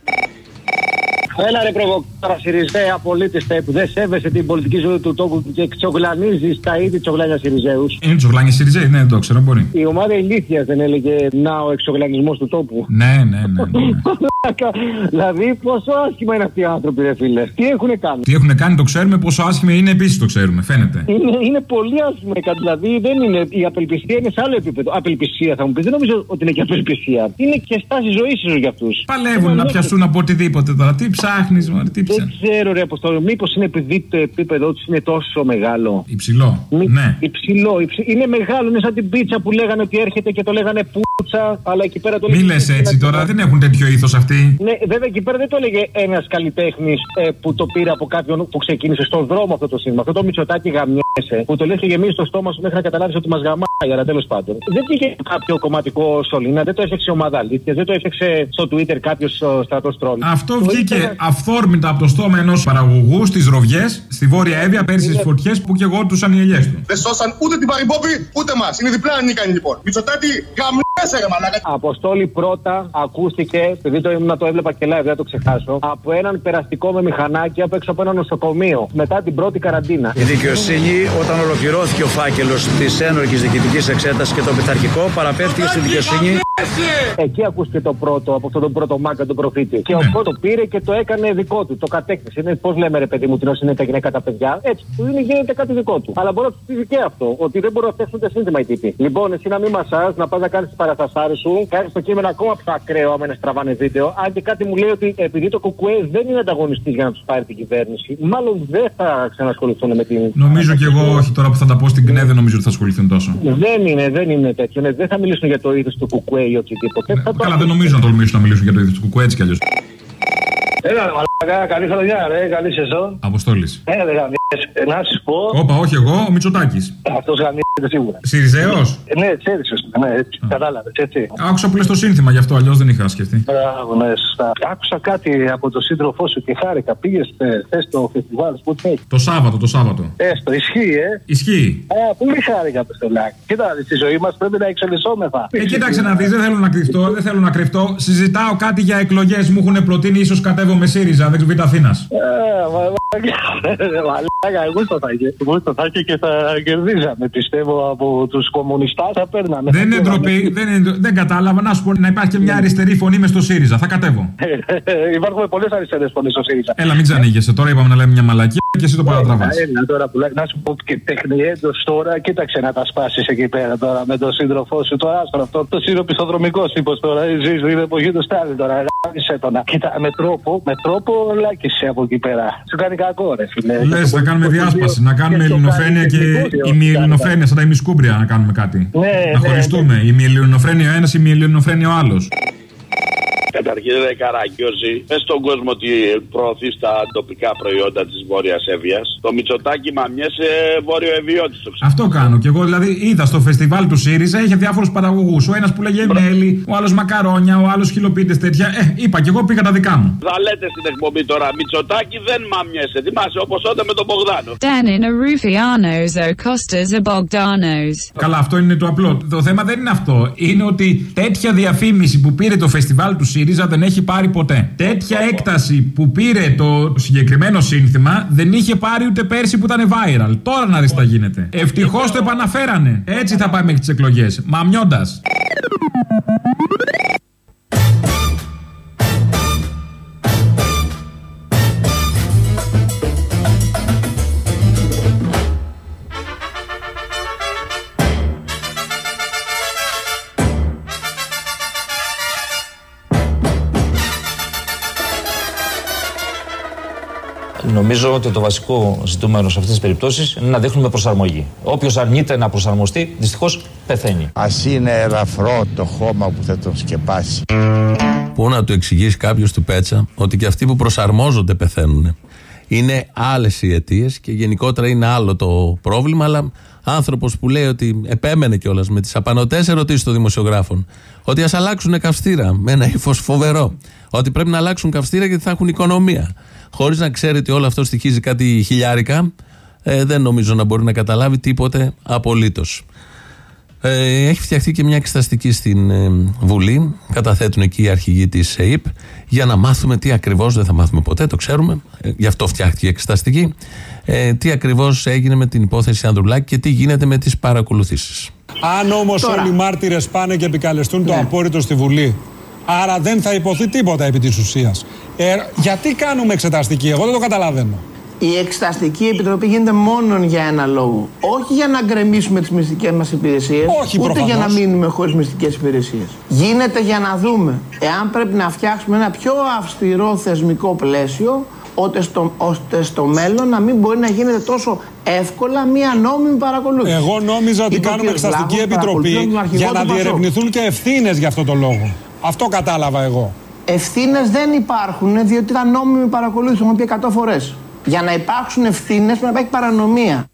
Έλα ρε προβοκάρα Σιριζέα πολίτηστε που δεν σέβεσαι την πολιτική ζωή του τόπου και τσογλανίζεις τα είδη τσογλάνια Σιριζέους.
Είναι τσογλάνια Σιριζέοι, ναι, το ξέρω, μπορεί.
Η ομάδα ηλίθιας δεν έλεγε να ο εξογλανισμός του τόπου.
Ναι, ναι, ναι. ναι, ναι.
Δηλαδή πόσο άσχημα είναι αυτοί οι άνθρωποι, ρε φίλε. Τι έχουν κάνει.
Τι έχουν κάνει το ξέρουμε, πόσο άσχημα είναι επίσης το ξέρουμε, φαίνεται.
Είναι, είναι πολύ άσχημα κάτι. Δηλαδή δεν είναι. Η απελπισία είναι σε άλλο επίπεδο. Απελπισία θα μου πει. Δεν νομίζω ότι είναι και απελπισία. Είναι και στάση ζωής ίσω για αυτού.
Παλεύουν να πιαστούν από οτιδήποτε τώρα. Τι ψάχνεις, μωρέ, τι ψάχνεις.
Δεν ξέρω, ρε Αποστόλη. Μήπως είναι επειδή το επίπεδο του είναι τόσο μεγάλο.
Υψηλό. Μη... Ναι.
Υψηλό, υψη... Είναι μεγάλο. Είναι σαν την πίτσα που λέγανε ότι έρχεται και το λέγανε πούτσα. Αλλά εκεί πέρα το
λέγανε. Μη λες έτσι τώρα, δεν έχουν τέτοιο ήθος αυτοί.
Ναι, βέβαια εκεί πέρα δεν το έλεγε ένας καλλιτέχνης ε, που το πήρε από κάποιον που ξεκίνησε στον δρόμο αυτό το σύνθημα. Αυτό το Μητσοτάκι γαμιέσαι. Που το λέει και γεμίζει στο στόμα σου μέχρι να καταλάβει ότι μας γαμάει. Αλλά τέλος πάντων. Δεν είχε κάποιο κομματικό σωλήνα, δεν το έφτιαξε ομάδα αλήθειας, δεν το έφτιαξε στο Twitter κάποιο στρατός τρόλ.
Αυτό βγήκε ήταν... αυθόρμητα από το στόμα ενός παραγωγού στις Ροβιές, στη Βόρεια Εύβοια, πέρσι στις φωτιές που κεγόντουσαν οι ελιές του.
Δεν σώσαν ούτε την Παρυμπόπη ούτε μας. Είναι διπλά ανίκανοι λοιπόν. Μητσοτάκι γαμιέσαι ρε μαλάκα.
Αποστόλη πρώτα ακούστηκε, επειδή το ήμουν να το έβλεπα και live, δεν το ξεχάσω, από έναν περαστικό με μηχανάκι απ' έξω από ένα νοσοκομείο μετά την πρώτη καραντίνα.
Η δικαιοσύνη, όταν ολοκληρώθηκε ο φάκελος της ένορκης διοικητικής εξέτασης και το πειθαρχικό, παραπέφθηκε στη δικαιοσύνη.
Εκεί ακούστηκε το πρώτο, από αυτόν τον πρώτο μάγκα, τον προφήτη. Και ο πρώτο πήρε και το έκανε δικό του. Το κατέκτησε. Είναι πώς λέμε, ρε παιδί μου, την όσοι είναι τα γυναίκα τα παιδιά. Έτσι, είναι, γίνεται κάτι δικό του. Αλλά μπορεί να του πει και αυτό, ότι δεν μπορούν να φτιάξουν ούτε σύνθημα οι τύποι. Λοιπόν, εσύ να μην μασά, να πα να κάνει τι παραστασάρε σου, κάνει το κείμενο ακόμα πιο ακραίο, άμα είναι στραβάνε βίντεο. Αν και κάτι μου λέει ότι επειδή το Κουκουέ δεν είναι ανταγωνιστή για να του πάρει την κυβέρνηση, μάλλον δεν θα ξανασχοληθούν με την.
Νομίζω και εγώ, όχι τώρα που θα τα πω στην ΚΝΕ, δεν νομίζω ότι θα ασχοληθούν τόσο.
Δεν είναι, δεν είναι τέτοιο. Ναι, δεν θα μιλήσουν για το είδο του Κουκουέ ή οτιδήποτε.
Ναι, καλά, δεν νομίζω να τολμήσουν να μιλήσουν για το είδο του Κουκουέ έτσι κι αλλιώς.
Έλα, μαλάκα, καλή χρονιά, ρε, καλή σεζόν.
Αποστόλης.
Έλα, γαμιές, να σου πω.
Όπα, όχι εγώ, ο Μητσοτάκης.
Αυτός γαμιέται σίγουρα.
Σιριζέος.
Ναι, έτσι, ναι, έτσι, κατάλαβες, έτσι.
Άκουσα που λες το σύνθημα γι' αυτό, αλλιώς δεν είχα σκεφτεί.
Μπράβο, ναι, σωστά. Άκουσα κάτι από τον σύντροφό σου και χάρηκα. Πήγες χθες στο φεστιβάλ, που τι.
Το Σάββατο, το Σάββατο.
Έστω, ισχύει, ε.
Ισχύει.
Α, πολύ χάρηκα, Αποστολάκη. Κοίτα, στη ζωή μας πρέπει να εξελισσόμεθα.
Ε, κοίταξε να δεις, δεν θέλω να κρυφτώ, δεν θέλω να κρυφτώ. Συζητάω κάτι για εκλογές, μου έχουν προτείνει, ίσως κατέβω με ΣΥΡΙΖΑ, δεν ξέρω. Αθήνας.
Μαλάκα, εγώ στο θα είχε. Εγώ στο θα είχε και θα κερδίζαμε. Πιστεύω από τους κομμουνιστάς θα παίρναμε.
Δεν είναι ντροπή, δεν, είναι, δεν κατάλαβα. Να σου πω να υπάρχει και μια αριστερή φωνή μες στο ΣΥΡΙΖΑ. Θα κατέβω.
Υπάρχουν πολλές αριστερές φωνές στο ΣΥΡΙΖΑ.
Έλα, μην τζανίγεσαι. Τώρα είπαμε να λέμε μια μαλακία και εσύ το παρατραβάς.
Να σου πω και τεχνιέντος τώρα, κοίταξε να τα σπάσεις εκεί πέρα τώρα με τον σύντροφό σου. Το άστρο αυτό. Το σιροπισθοδρομικό τύπο τώρα. Ζει στην εποχή του Στάλιν τώρα. Κοίτα, με τρόπο, με τρόπο λάκησε από εκεί πέρα. Σου κάνει κακό, ρε φίλε.
Λες, να κάνουμε διάσπαση, να κάνουμε ελληνοφρένεια και ημιελληνοφρένεια, σαν τα ημισκούμπρια να κάνουμε κάτι. Να χωριστούμε. Η ημιελληνοφρένεια ο ένας, η ημιελληνοφρένεια ο άλλος.
Καταρχήν, ρε Καραγκιόζη, πες στον κόσμο ότι προωθεί τα τοπικά προϊόντα της Βόρειας Εύβοιας. Το Μητσοτάκι μαμιέσαι βόρειο Εβιώτης.
Αυτό κάνω κι εγώ. Δηλαδή, είδα στο φεστιβάλ του ΣΥΡΙΖΑ είχε διάφορους παραγωγούς. Ο ένας που λέγε μέλι, ο άλλος μακαρόνια, ο άλλος χιλοπίτες τέτοια. Ε, είπα κι εγώ πήγα τα δικά μου.
Θα λέτε στην εκπομπή τώρα, Μητσοτάκι δεν μαμιέσαι. Θυμάσαι όπως όταν με τον Μπογδάνο.
Dan a Rufianos, o Costas a Bogdanos.
Καλά, αυτό είναι το απλό. Το θέμα δεν είναι αυτό. Είναι ότι τέτοια διαφήμιση που πήρε το φεστιβάλ του ΣΥΡΙΖΑ δεν έχει πάρει ποτέ. Τέτοια έκταση που πήρε το συγκεκριμένο σύνθημα δεν είχε πάρει ούτε πέρσι που ήταν viral. Τώρα να δεις τι γίνεται. Ευτυχώς το επαναφέρανε. Έτσι θα πάει μέχρι τις εκλογές. Μαμιώντας.
Νομίζω ότι το βασικό ζητούμενο σε αυτές τις περιπτώσεις είναι να δείχνουμε προσαρμογή. Όποιος αρνείται να προσαρμοστεί, δυστυχώς πεθαίνει.
Ας είναι ελαφρό το χώμα που θα τον σκεπάσει.
Πού να του εξηγήσει κάποιος του Πέτσα ότι και αυτοί που προσαρμόζονται πεθαίνουν. Είναι άλλες οι αιτίες και γενικότερα είναι άλλο το πρόβλημα, αλλά άνθρωπος που λέει ότι επέμενε κιόλας με τις απανωτές ερωτήσεις των δημοσιογράφων, ότι ας αλλάξουν καυστήρα με ένα ύφος φοβερό, ότι πρέπει να αλλάξουν καυστήρα γιατί θα έχουν οικονομία, χωρίς να ξέρει ότι όλο αυτό στοιχίζει κάτι χιλιάρικα, ε, δεν νομίζω να μπορεί να καταλάβει τίποτε απολύτως. Ε, έχει φτιαχτεί και μια εξεταστική στην ε, Βουλή. Καταθέτουν εκεί οι αρχηγοί της ΕΥΠ για να μάθουμε τι ακριβώς, δεν θα μάθουμε ποτέ, το ξέρουμε, ε, γι' αυτό φτιάχτηκε η εξεταστική, ε, τι ακριβώς έγινε με την υπόθεση Ανδρουλάκη και τι γίνεται με τις παρακολουθήσεις.
Αν όμως όλοι οι μάρτυρες πάνε και επικαλεστούν ναι. το απόρριτο στη Βουλή, άρα δεν θα υποθεί τίποτα επί της ουσίας. Ε, γιατί κάνουμε εξεταστική, εγώ δεν το καταλαβαίνω.
Η Εξεταστική Επιτροπή γίνεται μόνο για ένα λόγο. Όχι για να γκρεμίσουμε τις μυστικές μας υπηρεσίες,
όχι,
ούτε
προφανώς.
για να μείνουμε χωρίς μυστικές υπηρεσίες. Γίνεται για να δούμε εάν πρέπει να φτιάξουμε ένα πιο αυστηρό θεσμικό πλαίσιο, ώστε στο, ώστε στο μέλλον να μην μπορεί να γίνεται τόσο εύκολα μια νόμιμη παρακολούθηση.
Εγώ νόμιζα ότι κάνουμε Εξεταστική Επιτροπή για να διερευνηθούν και ευθύνες για αυτό το λόγο. Αυτό κατάλαβα εγώ.
Ευθύνες δεν υπάρχουν, διότι ήταν νόμιμη παρακολούθηση, το έχουμε πει εκατό φορές. Για να υπάρξουν ευθύνες πρέπει να υπάρχει παρανομία.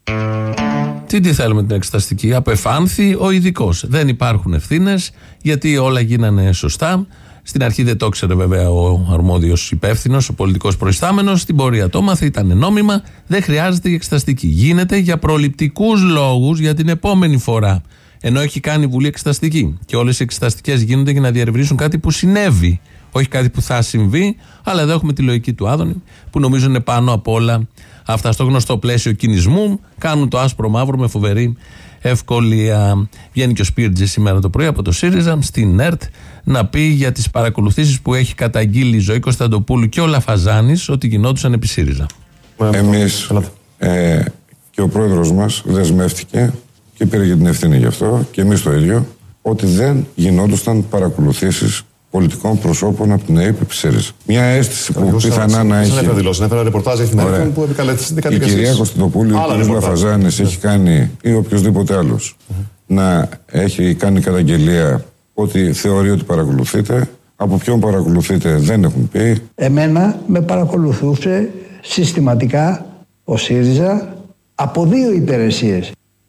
Τι τι θέλουμε την εξεταστική? Απεφάνθη ο ειδικός. Δεν υπάρχουν ευθύνες γιατί όλα γίνανε σωστά. Στην αρχή δεν το ήξερε βέβαια ο αρμόδιος υπεύθυνος, ο πολιτικός προϊστάμενος. Στην πορεία το έμαθε, ήταν νόμιμα. Δεν χρειάζεται η εξεταστική. Γίνεται για προληπτικούς λόγους για την επόμενη φορά. Ενώ έχει κάνει η Βουλή εξεταστική. Και όλες οι εξεταστικές γίνονται για να διερευνήσουν κάτι που συνέβη. Όχι κάτι που θα συμβεί, αλλά εδώ έχουμε τη λογική του Άδωνη, που νομίζω είναι πάνω απ' όλα αυτά. Στο γνωστό πλαίσιο κινησμού, κάνουν το άσπρο μαύρο με φοβερή ευκολία. Βγαίνει και ο Σπίρτζης σήμερα το πρωί από το ΣΥΡΙΖΑ στην ΕΡΤ να πει για τις παρακολουθήσεις που έχει καταγγείλει η Ζωή Κωνσταντοπούλου και ο Λαφαζάνης ότι γινόντουσαν επί ΣΥΡΙΖΑ.
Εμείς ε, και ο πρόεδρος μας δεσμεύτηκε και πήρε για την ευθύνη γι' αυτό, και εμείς το ίδιο, ότι δεν γινόντουσαν παρακολουθήσεις πολιτικών προσώπων από την ΕΕΠ επί ΣΥΡΙΖΑ. Μια αίσθηση που πιθανά να έχει.
Δεν έφερα δηλώσει, έφερα ρεπορτάζ έχει την που επικαλέστησε την
κατηγορία. Η κυρία Κωνσταντοπούλου, ο κ. Λαφαζάνης έχει κάνει, ή οποιοδήποτε άλλος, mm-hmm. να έχει κάνει καταγγελία ότι θεωρεί ότι παρακολουθείτε. Από ποιον παρακολουθείτε δεν έχουν πει.
Εμένα με παρακολουθούσε συστηματικά ο ΣΥΡΙΖΑ από δύο υπηρεσίες.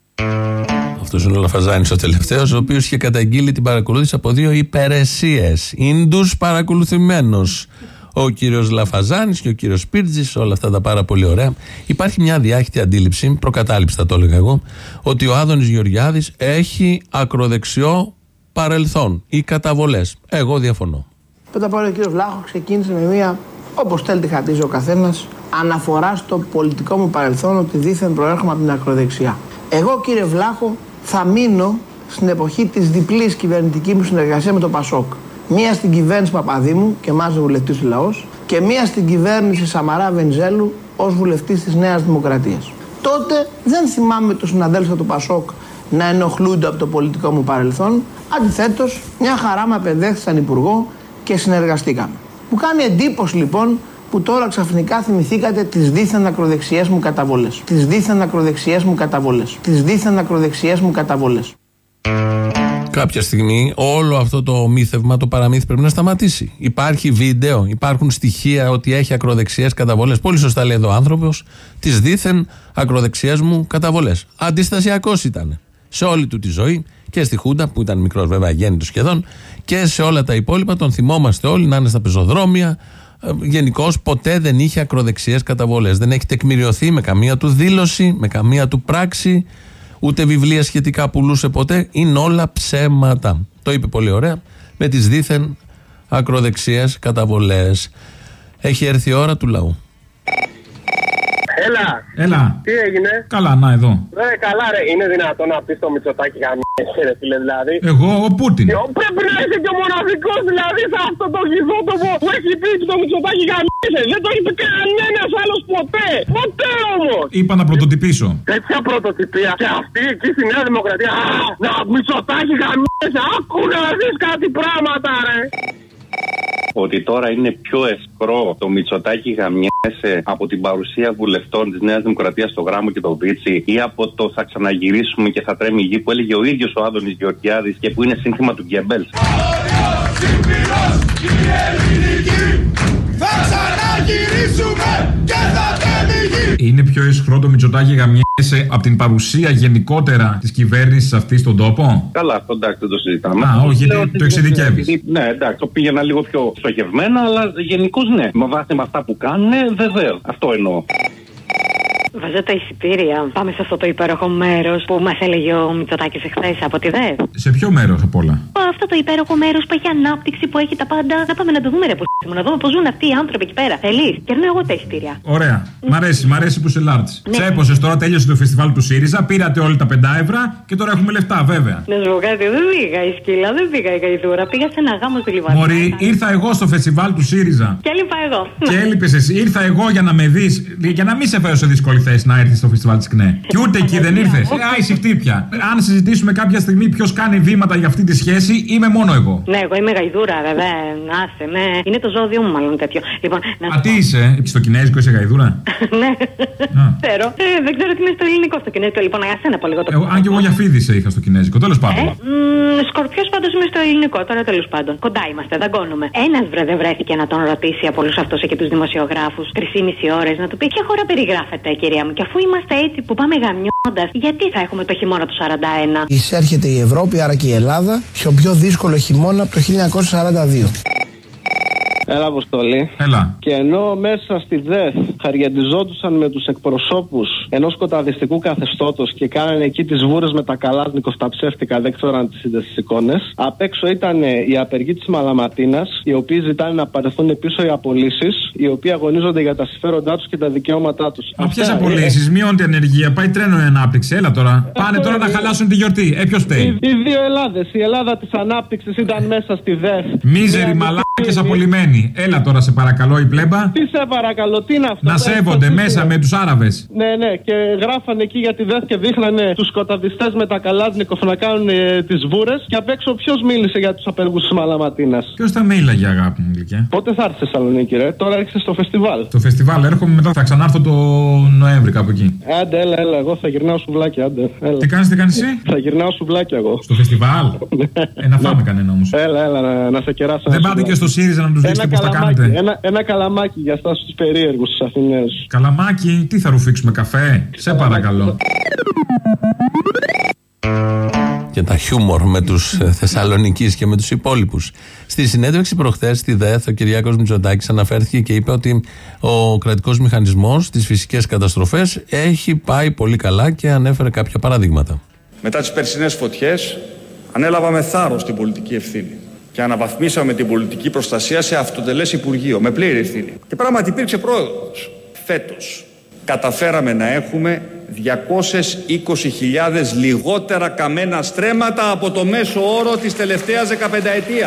Αυτός είναι ο Λαφαζάνης ο τελευταίος, ο οποίος είχε καταγγείλει την παρακολούθηση από δύο υπηρεσίες. Ίντους παρακολουθημένος. Ο κύριος Λαφαζάνης και ο κύριος Σπίρτζης, όλα αυτά τα πάρα πολύ ωραία. Υπάρχει μια διάχυτη αντίληψη, προκατάληψη θα το έλεγα εγώ, ότι ο Άδωνης Γεωργιάδης έχει ακροδεξιό παρελθόν ή καταβολές. Εγώ διαφωνώ.
Πρώτα απ' όλα ο κύριος Βλάχο ξεκίνησε με μια, όπως θέλει χατίζει ο καθένας, αναφορά στο πολιτικό μου παρελθόν ότι δήθεν προέρχομαι από την ακροδεξιά. Εγώ, κύριε Βλάχο, θα μείνω στην εποχή της διπλής κυβερνητική μου συνεργασία με το Πασόκ. Μία στην κυβέρνηση Παπαδήμου και μάζε βουλευτής του λαός, και μία στην κυβέρνηση Σαμαρά Βενιζέλου ως βουλευτής της Νέας Δημοκρατίας. Τότε δεν θυμάμαι τους συναδέλφους του Πασόκ να ενοχλούνται από το πολιτικό μου παρελθόν. Αντιθέτως, μια χαρά με απεδέχθησαν υπουργό και συνεργαστήκαμε. Μου κάνει εντύπωση λοιπόν που τώρα ξαφνικά θυμηθήκατε τις δίθεν ακροδεξιές μου καταβολές. Τις δίθεν ακροδεξιές μου καταβολές. Τις δίθεν ακροδεξιές μου καταβολές.
Κάποια στιγμή όλο αυτό το μύθευμα, το παραμύθι πρέπει να σταματήσει. Υπάρχει βίντεο, υπάρχουν στοιχεία ότι έχει ακροδεξιές καταβολές. Πολύ σωστά λέει εδώ ο άνθρωπος, τις δίθεν ακροδεξιές μου καταβολές. Αντιστασιακός ήταν σε όλη του τη ζωή και στη Χούντα, που ήταν μικρός βέβαια, γέννητος σχεδόν, και σε όλα τα υπόλοιπα. Τον θυμόμαστε όλοι να είναι στα πεζοδρόμια. Γενικώς ποτέ δεν είχε ακροδεξιές καταβολές. Δεν έχει τεκμηριωθεί με καμία του δήλωση, με καμία του πράξη, ούτε βιβλία σχετικά πουλούσε ποτέ. Είναι όλα ψέματα. Το είπε πολύ ωραία με τις δίθεν ακροδεξιές καταβολές. Έχει έρθει η ώρα του λαού.
Έλα.
Έλα.
Τι έγινε?
Καλά, να εδώ.
Ρε, καλά, ρε. Είναι δυνατόν να πει το Μητσοτάκη γαμιέσαι, ρε φίλε, δηλαδή?
Εγώ, ο Πούτιν.
Ε, πρέπει να είσαι και ο μοναδικός, δηλαδή, σε αυτό το γιδότοπο που έχει πει το Μητσοτάκη γαμιέσαι. Δεν το είπε κανένας άλλος ποτέ. Ποτέ όμως.
Είπα να πρωτοτυπήσω.
Τέτοια πρωτοτυπία. Και αυτή εκεί στη Νέα Δημοκρατία. Α, να Μητσοτάκη γαμιέσαι. Άκου να δεις κάτι πράγματα, ρε.
Ότι τώρα είναι πιο ευκρό το Μητσοτάκη γαμιέσαι από την παρουσία βουλευτών της Νέας Δημοκρατίας στο Γράμμο και το Βίτσι, ή από το θα ξαναγυρίσουμε και θα τρέμει η γη που έλεγε ο ίδιος ο Άδωνης Γεωργιάδης και που είναι σύνθημα του Γκέμπελς.
Θα ξαναγυρίσουμε και θα τρέμει η γη.
Είναι πιο ισχυρό το Μητσοτάκη γαμιέσαι από την παρουσία γενικότερα της κυβέρνησης αυτή στον τόπο.
Καλά, αυτό εντάξει δεν το συζητάμε.
Α, όχι, το, το εξειδικεύεις.
Ναι, εντάξει, το πήγαινα λίγο πιο στοχευμένα, αλλά γενικώς ναι. Με βάση με αυτά που κάνουν, βεβαίως. Αυτό εννοώ.
Βάζω τα εισιτήρια. Πάμε σε αυτό το υπέροχο μέρος που μας έλεγε ο Μητσοτάκης εχθές από τη ΔΕΔ.
Σε ποιο μέρος απ' όλα?
Αυτό το υπέροχο μέρος που έχει ανάπτυξη, που έχει τα πάντα. Να πάμε να το δούμε, ρε που να δούμε πώς ζουν αυτοί οι άνθρωποι εκεί πέρα. Θέλεις? Κερνάω εγώ τα εισιτήρια.
Ωραία. Mm. Μ' αρέσει, μ' αρέσει που σε λάρτς. Ναι. Τσέπωσες τώρα, τέλειωσε το φεστιβάλ του ΣΥΡΙΖΑ, πήρατε όλοι τα πέντε ευρώ και τώρα έχουμε λεφτά, βέβαια.
Να σου πω κάτι, δεν πήγα η σκύλα, δεν πήγα η γαϊδούρα. Πήγα σε ένα γάμο στη Λιβαδιά.
Μωρή, ήρθα εγώ στο φεστιβάλ του ΣΥΡΙΖΑ.
Και έλειπα εγώ.
Και έλειπες εσύ. Ήρθα εγώ για να με δεις, για να μην σε φέρω σε δύσκολη θέση να έρθεις στο φεστιβάλ της ΚΝΕ. Και ούτε εκεί δεν ήρθες. Άιση χτύπια. Αν συζητήσουμε κάποια στιγμή ποιος κάνει βήματα για αυτή τη σχέση, είμαι μόνο εγώ.
Ναι, εγώ είμαι γαϊδούρα, βέβαια. Άσε με. Είναι το ζώδιο μου, μάλλον τέτοιο. Λοιπόν,
να... Α, τι είσαι, στο κινέζικο είσαι γαϊδούρα?
Ναι. Ξέρω. Ε, δεν ξέρω τι είναι στο ελληνικό στο κινέζικο. Λοιπόν, αγασένα από λίγο το.
Αν και εγώ για φίδι είχα στο κινέζικο, τέλος πάντων.
Σκορπιός πάντως είμαι στο ελληνικό, τώρα τέλος πάντων. Κοντά είμαστε, δαγκώνουμε. Ένας βρε δεν βρέθηκε να τον ρωτήσει από όλους αυτούς και τους δημοσιογράφους τρεισήμιση ώρες να του πει ποια χώρα περιγράφεται, κυρία μου. Και αφού είμαστε έτσι που πάμε γαμιώντας, γιατί θα έχουμε το χειμώνα του σαράντα ένα?
Εισέρχεται η Ευρώπη, άρα και η Ελλάδα, στο πιο δύσκολο χειμώνα από το χίλια εννιακόσια σαράντα δύο.
Έλα, Αποστολή.
Έλα.
Και ενώ μέσα στη ΔΕΘ χαριαντιζόντουσαν με τους εκπροσώπους ενός σκοταδιστικού καθεστώτος και κάνανε εκεί τις βούρες με τα καλάσνικοφ, τα ψεύτικα, δεν ξέρω αν τις είδες τις εικόνες. Απ' έξω ήταν οι απεργοί της Μαλαματίνας, οι οποίοι ζητάνε να πάρθουν πίσω οι απολύσεις, οι οποίοι αγωνίζονται για τα συμφέροντά τους και τα δικαιώματά τους.
Μα ποιες απολύσεις, μειώνεται η ανεργία, πάει τρένο η ανάπτυξη, έλα τώρα. Πάνε τώρα να χαλάσουν τη γιορτή. Ε, ποιος φταίει?
Οι, οι δύο Ελλάδες. Η Ελλάδα της ανάπτυξης ήταν μέσα στη ΔΕΘ.
Μίζεροι μαλάκες απολυμμένοι. Έλα τώρα σε παρακαλώ η πλέμπα.
Τι σε παρακαλώ, τι είναι αυτό?
Να σέβονται μέσα με τους Άραβες.
Ναι, ναι, και γράφανε εκεί για τη ΔΕΘ και δείχνανε τους σκοταδιστές με τα καλάσνικοφ να κάνουν ε, τις βούρες. Και απ' έξω ποιος μίλησε για τους απεργούς της Μαλαματίνας?
Ποιος θα μίλαγε, αγάπη μου γλυκιά?
Πότε θα έρθεις στη Θεσσαλονίκη, ρε? Τώρα έρχεσαι στο φεστιβάλ.
Το φεστιβάλ έρχομαι, μετά θα ξανάρθω το Νοέμβρη κάπου εκεί.
Άντε, έλα, έλα, εγώ θα γυρνάω σουβλάκια, άντε. Έλα.
Τι κάνεις, τι κάνεις εσύ?
Θα γυρνάω σουβλάκια εγώ.
Στο φεστιβάλ? ε, να φάμε κανένα όμως.
Έλα, έλα, να, να σε κεράσω.
Δεν πάτε και στο ΣΥΡΙΖΑ να τους δείξετε πώς τα κάνετε?
Ένα, ένα καλαμάκι για εσάς τους περίεργους τους Αθηναίους.
Καλαμάκι, τι θα ρουφήξουμε, καφέ? Σε παρακαλώ.
Και τα χιούμορ με τους Θεσσαλονικείς και με τους υπόλοιπους. Στη συνέντευξη προχθές στη ΔΕΘ, ο Κυριάκος Μητσοτάκης αναφέρθηκε και είπε ότι ο κρατικός μηχανισμός στις φυσικές καταστροφές έχει πάει πολύ καλά και ανέφερε κάποια παραδείγματα.
Μετά τις περσινές φωτιές, ανέλαβα με θάρρος την πολιτική ευθύνη και αναβαθμίσαμε την πολιτική προστασία σε αυτοτελές Υπουργείο με πλήρη ευθύνη. Και πράγματι υπήρξε πρόοδος. Φέτος καταφέραμε να έχουμε διακόσιες είκοσι χιλιάδες λιγότερα καμένα στρέμματα από το μέσο όρο της τελευταίας δεκαπενταετίας.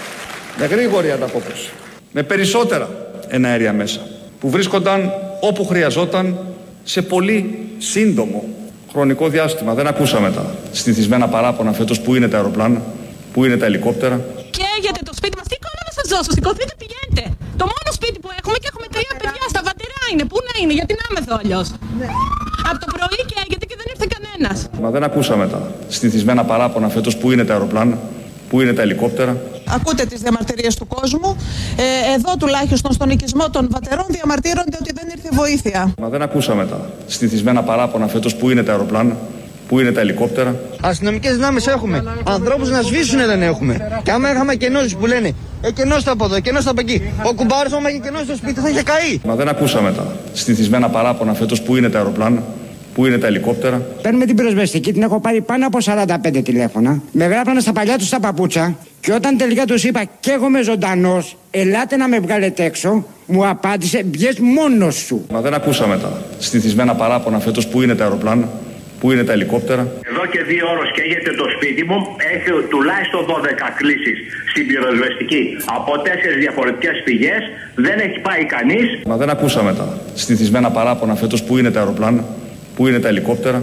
Με γρήγορη ανταπόκριση. Με περισσότερα εναέρια μέσα που βρίσκονταν όπου χρειαζόταν σε πολύ σύντομο χρονικό διάστημα. Δεν ακούσαμε τα συνηθισμένα παράπονα φέτος που είναι τα αεροπλάνα, που είναι τα ελικόπτερα.
Καίγεται το σπίτι μας. Τι εικόνα να σας δώσω? Σηκωθείτε, πηγαίνετε. Το μόνο σπίτι που έχουμε και έχουμε τρία παιδιά στα Βατερά είναι. Πού να είναι, γιατί να είμαι εδώ αλλιώς? Ναι. Από το πρωί καίγεται και δεν ήρθε κανένας.
Μα δεν ακούσαμε τα συνηθισμένα παράπονα φέτος που είναι τα αεροπλάνα, που είναι τα ελικόπτερα.
Ακούτε τις διαμαρτυρίες του κόσμου. Ε, εδώ τουλάχιστον στον οικισμό των Βατερών διαμαρτύρονται ότι δεν ήρθε βοήθεια.
Μα δεν ακούσαμε τα συνηθισμένα παράπονα φέτος που είναι τα αεροπλάνα, που είναι τα ελικόπτερα.
Αστυνομικές δυνάμεις έχουμε. Ανθρώπους να σβήσουν δεν έχουμε. Και άμα είχαμε κενώσεις που λένε Ε, κενώστε από εδώ, κενώστε από εκεί. Ο κουμπάρος, άμα είχε κενώσει το σπίτι, θα είχε καεί.
Μα δεν ακούσαμε τα συνηθισμένα παράπονα φέτος που είναι τα αεροπλάνα, που είναι τα ελικόπτερα.
Παίρνουμε την πυροσβεστική, την έχω πάρει πάνω από σαράντα πέντε τηλέφωνα. Με γράφανε στα παλιά τους τα παπούτσα. Και όταν τελικά τους είπα και εγώ είμαι ζωντανός, ελάτε να με βγάλετε έξω, μου απάντησε βγες μόνος σου.
Μα δεν ακούσαμε τα συνηθισμένα παράπονα φέτος που είναι τα αεροπλάνα, που είναι τα ελικόπτερα.
Εδώ και δύο ώρες καίγεται το σπίτι μου. Έχει τουλάχιστον δώδεκα κλήσεις στην πυροσβεστική από τέσσερις διαφορετικές πηγές. Δεν έχει πάει κανείς.
Μα δεν ακούσαμε τα συνηθισμένα παράπονα φέτος που είναι τα αεροπλάνα, που είναι τα ελικόπτερα.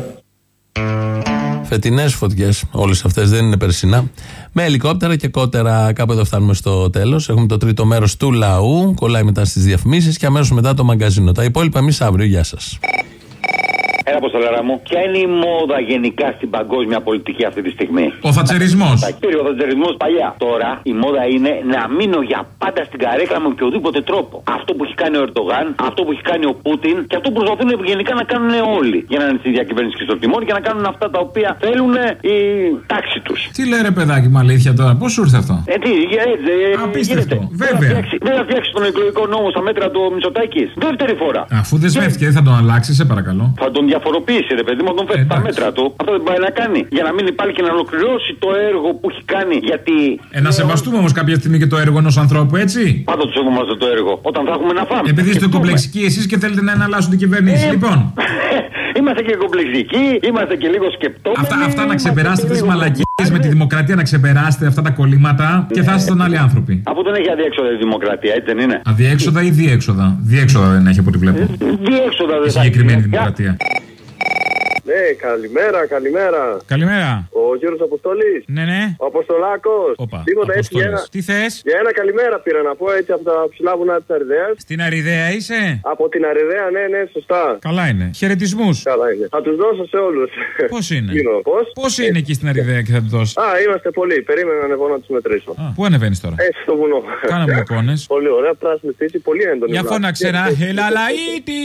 Φετινές φωτιές, όλες αυτές, δεν είναι περσινά. Με ελικόπτερα και κότερα. Κάπου εδώ φτάνουμε στο τέλος. Έχουμε το τρίτο μέρος του λαού. Κολλάει μετά στις διαφημίσεις και αμέσως μετά το μαγκαζίνο. Τα υπόλοιπα εμείς αύριο. Γεια σας.
Έλα, Αποστολάρα μου. Ποια είναι η μόδα γενικά στην παγκόσμια πολιτική αυτή τη στιγμή?
Ο θατσερισμός.
Ο θατσερισμός παλιά. Τώρα η μόδα είναι να μείνω για πάντα στην καρέκλα με οποιοδήποτε τρόπο. Αυτό που έχει κάνει ο Ερντογάν, αυτό που έχει κάνει ο Πούτιν και αυτό που προσπαθούν γενικά να κάνουν όλοι. Για να είναι στη διακυβέρνηση και στο τιμόνι και να κάνουν αυτά τα οποία θέλουν η τάξη τους.
Τι λέει ρε παιδάκι μου, αλήθεια τώρα, πώς σου ήρθε αυτό?
Ε, τι, έτσι.
Απίστευτο. Βέβαια.
Δεν θα φτιάξει τον εκλογικό νόμο στα μέτρα του Μητσοτάκης. Δεύτερη φορά.
Αφού δεσμεύτηκε, δεν θα τον αλλάξει, σε παρακαλώ.
Θα τον διαφοροποιήσει, ρε παιδί μου, τον φέρει στα μέτρα του. Αυτό δεν πάει να κάνει. Για να μην υπάρχει και να ολοκληρώσει το έργο που έχει κάνει. Γιατί.
Ε, να σεβαστούμε όμως κάποια στιγμή και το έργο ενός ανθρώπου, έτσι.
Πάντα του σεβόμαστε το έργο. Όταν θα έχουμε να φάμε.
Επειδή είστε κομπλεξικοί εσείς και θέλετε να εναλλάσσουν την κυβέρνηση, ε, λοιπόν.
Είμαστε και κομπλεξικοί, είμαστε και λίγο σκεπτόμενοι.
Αυτά, αυτά να ξεπεράσετε αυτές τις μαλακίες με τη δημοκρατία, να ξεπεράσετε αυτά τα κολλήματα και θα ήσασταν άλλοι άνθρωποι.
Αφού δεν έχει αδιέξοδα η δημοκρατία, έτσι δεν είναι?
Αδιέξοδα ή διέξοδα? Διέξοδα δεν έχει από ό,τι βλέπω.
Διέξοδα δεν
έχει. Η συγκεκριμένη δημοκρατία.
Ναι, καλημέρα, καλημέρα.
Καλημέρα.
Ο κύριος Αποστολής.
Ναι, ναι.
Ο Αποστολάκος.
Οπα.
Τίποτα έτσι για ένα...
Τι θες?
Για ένα καλημέρα πήρα να πω έτσι από τα ψηλά βουνά της Αριδαίας.
Στην Αριδαία είσαι?
Από την Αριδαία, ναι, ναι, σωστά.
Καλά είναι. Χαιρετισμούς.
Καλά είναι. Θα τους δώσω σε όλους.
Πώς είναι?
Πώς?
Πώς είναι εκεί στην Αριδαία και θα τους δώσεις?
Α, είμαστε πολλοί. Περίμενα να ανεβώ να τους μετρήσω.
Α, πού ανεβαίνεις τώρα?
Έτσι στο βουνό.
Κάνε μου εικόνες.
Πολύ ωραία, πράσινη φύση, πολύ έντονη.
Για φώναξε ένα Ελαλαΐτη.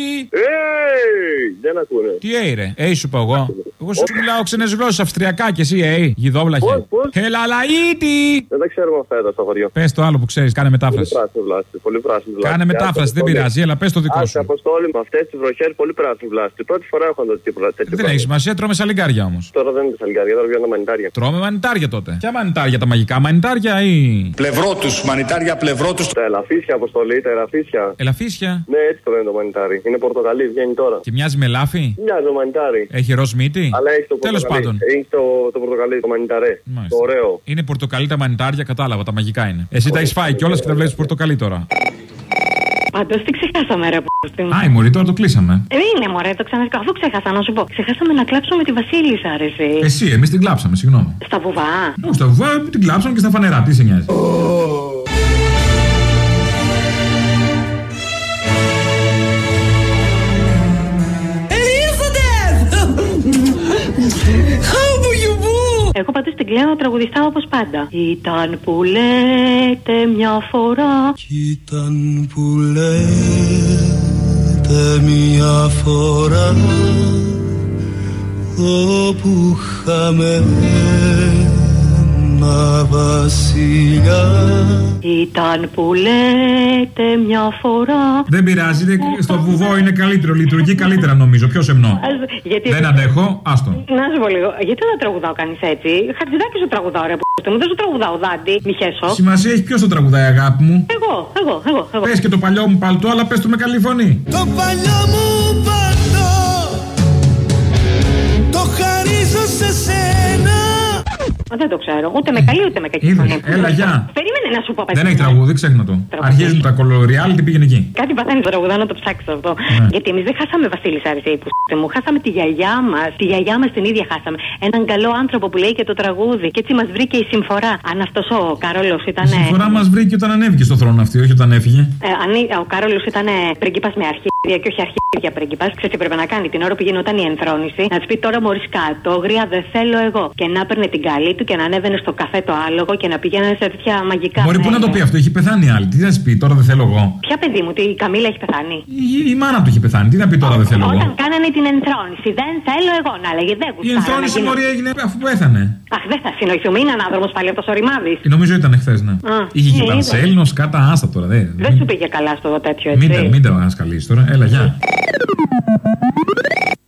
Δεν ακούνε.
Τι έι ρε, έι σου πω εγώ. Εγώ σου μιλάω ξένες γλώσσες, αυστριακά και εσύ, έι, γιδόβλαχε. Ελαλαΐτη!
Δεν τα ξέρουμε αυτά εδώ στο χωριό.
Πες το άλλο που ξέρεις, κάνε μετάφραση.
Πολύ πράσινη βλάστη, πολύ πράσινη βλάστη.
Κάνε μετάφραση, δεν πειράζει, έλα πες το δικό σου.
Άσε Αποστόλη με αυτές τις βροχές, πολύ πράσινη βλάστη. Πρώτη φορά έχω δει τέτοιο.
Δεν έχει σημασία, τρώμε σαλιγκάρια όμως.
Τώρα δεν είναι σαλιγκάρια, τώρα βγαίνουν μανιτάρια.
Τρώμε μανιτάρια τότε. Ποια μανιτάρια, τα μαγικά μανιτάρια ή.
Πλευρό του, μανιτάρια πλευρό του. Τα ελαφίσια, Αποστολή, τα ελαφίσια.
Ελαφίσια.
Ναι, έτσι το λένε το μανιτάρι. Είναι πορτοκαλί, βγαίνει τώρα.
Και μοιάζει με λάφι.
Μοιάζει το μανιτάρι.
Έχει ροζ μύτη.
Αλλά έχει το
Τέλος πάντων.
Έχει το, το πορτοκαλί, το μανιταρέ.
Μάλιστα.
Το ωραίο.
Είναι πορτοκαλί τα μανιτάρια, κατάλαβα, τα μαγικά είναι. Εσύ τα έχει φάει κιόλας και τα βλέπει πορτοκαλί τώρα.
Πάντως τι ξεχάσαμε ρε π***.
Α, η μωρή, τώρα το κλείσαμε.
Ε, είναι μωρέ, το ξανασκάω. Αφού ξέχασα να σου πω. Ξεχάσαμε να κλάψουμε τη Βασίλισσα, ρε εσύ.
Εσύ, εμείς την κλάψαμε, συγγνώμη.
Στα βουβά.
Όχι, στα βουβά την κλάψαμε και στα φανερά, τι σε νοιάζει.
Εγώ πάντως την κλαίω τραγουδιστά όπως πάντα. Ήταν που λέτε μια φορά.
Ήταν που λέτε μια φορά. Όπου είχαμε ένα βασιλιά.
Ήταν που λέτε μια φορά.
Δεν πειράζει, στο βουβό είναι καλύτερο, λειτουργεί καλύτερα νομίζω, πιο σεμνό.
Γιατί...
Δεν αντέχω, άστο.
Να σου πω λίγο, γιατί δεν τραγουδάω κανείς έτσι? Χατζηδάκι σου τραγουδάω ρε που μου, δεν σου τραγουδάω Δάντη, μη χέσω.
Σημασία έχει ποιος το τραγουδάει αγάπη μου?
Εγώ, εγώ, εγώ, εγώ.
Πες και το παλιό μου παλτό, αλλά πες το με καλή φωνή.
Το παλιό μου παλτό το χαρίζω σε σένα.
Δεν το ξέρω, ούτε με καλή ούτε με κακή φωνή.
Έλα, γεια.
Περίμενε να σου πω παιδί.
Δεν έχει τραγούδι, ξέχνα το. Αρχίζουν τα κολοριάλ και πήγαινε εκεί.
Κάτι παθαίνει το τραγουδά, να το ψάξω αυτό. Ναι. Γιατί εμείς δεν χάσαμε Βασίλισσα Αρισή που μου, χάσαμε τη γιαγιά μας. Τη γιαγιά μας την ίδια χάσαμε. Έναν καλό άνθρωπο που λέει και το τραγούδι. Και έτσι μας βρήκε η συμφορά. Αν αυτός ο Καρόλος ήταν.
Η συμφορά μας βρήκε όταν ανέβηκε στο θρόνο αυτή, όχι όταν έφυγε.
Ε, αν ο Καρόλος ήταν πριγκίπας με αρχίδια και όχι αρχίδια πριγκίπας, ξέρεις τι πρέπει να κάνει την ώρα που γινόταν η ενθρόνηση. Να τη πει τώρα μόλις κάτω, γριά δεν θέλω εγώ. Και να παίρνε την καλή του και να ανέβαινε στο καφέ το άλογο και να πήγαινε σε τέτοια μαγικά.
Μπορεί που να το πει αυτό, έχει πεθάνει άλλη. Τι θα σου πει, τώρα δεν θέλω εγώ.
Ποια παιδί μου, η Καμίλα έχει πεθάνει.
Η, η μάνα του έχει πεθάνει, τι να πει τώρα δεν θέλω
Όταν
εγώ.
Όταν κάνανε την ενθρόνηση, δεν θέλω εγώ να λέγε δεν γουστάρα.
Η ενθρόνηση μωρή έγινε αφού πέθανε.
Αχ, δεν θα συνοηθούμε, είναι ανάδρομος πάλι αυτός ο Ρημάδης.
Νομίζω ήταν χθες, ναι. Α, είχε και πανσέλινος, κάτα άστα τώρα. Δε,
δεν σου πήγε καλά στο τέτοιο έτσι.
Μην τα μην τα τώρα, έλα, γεια.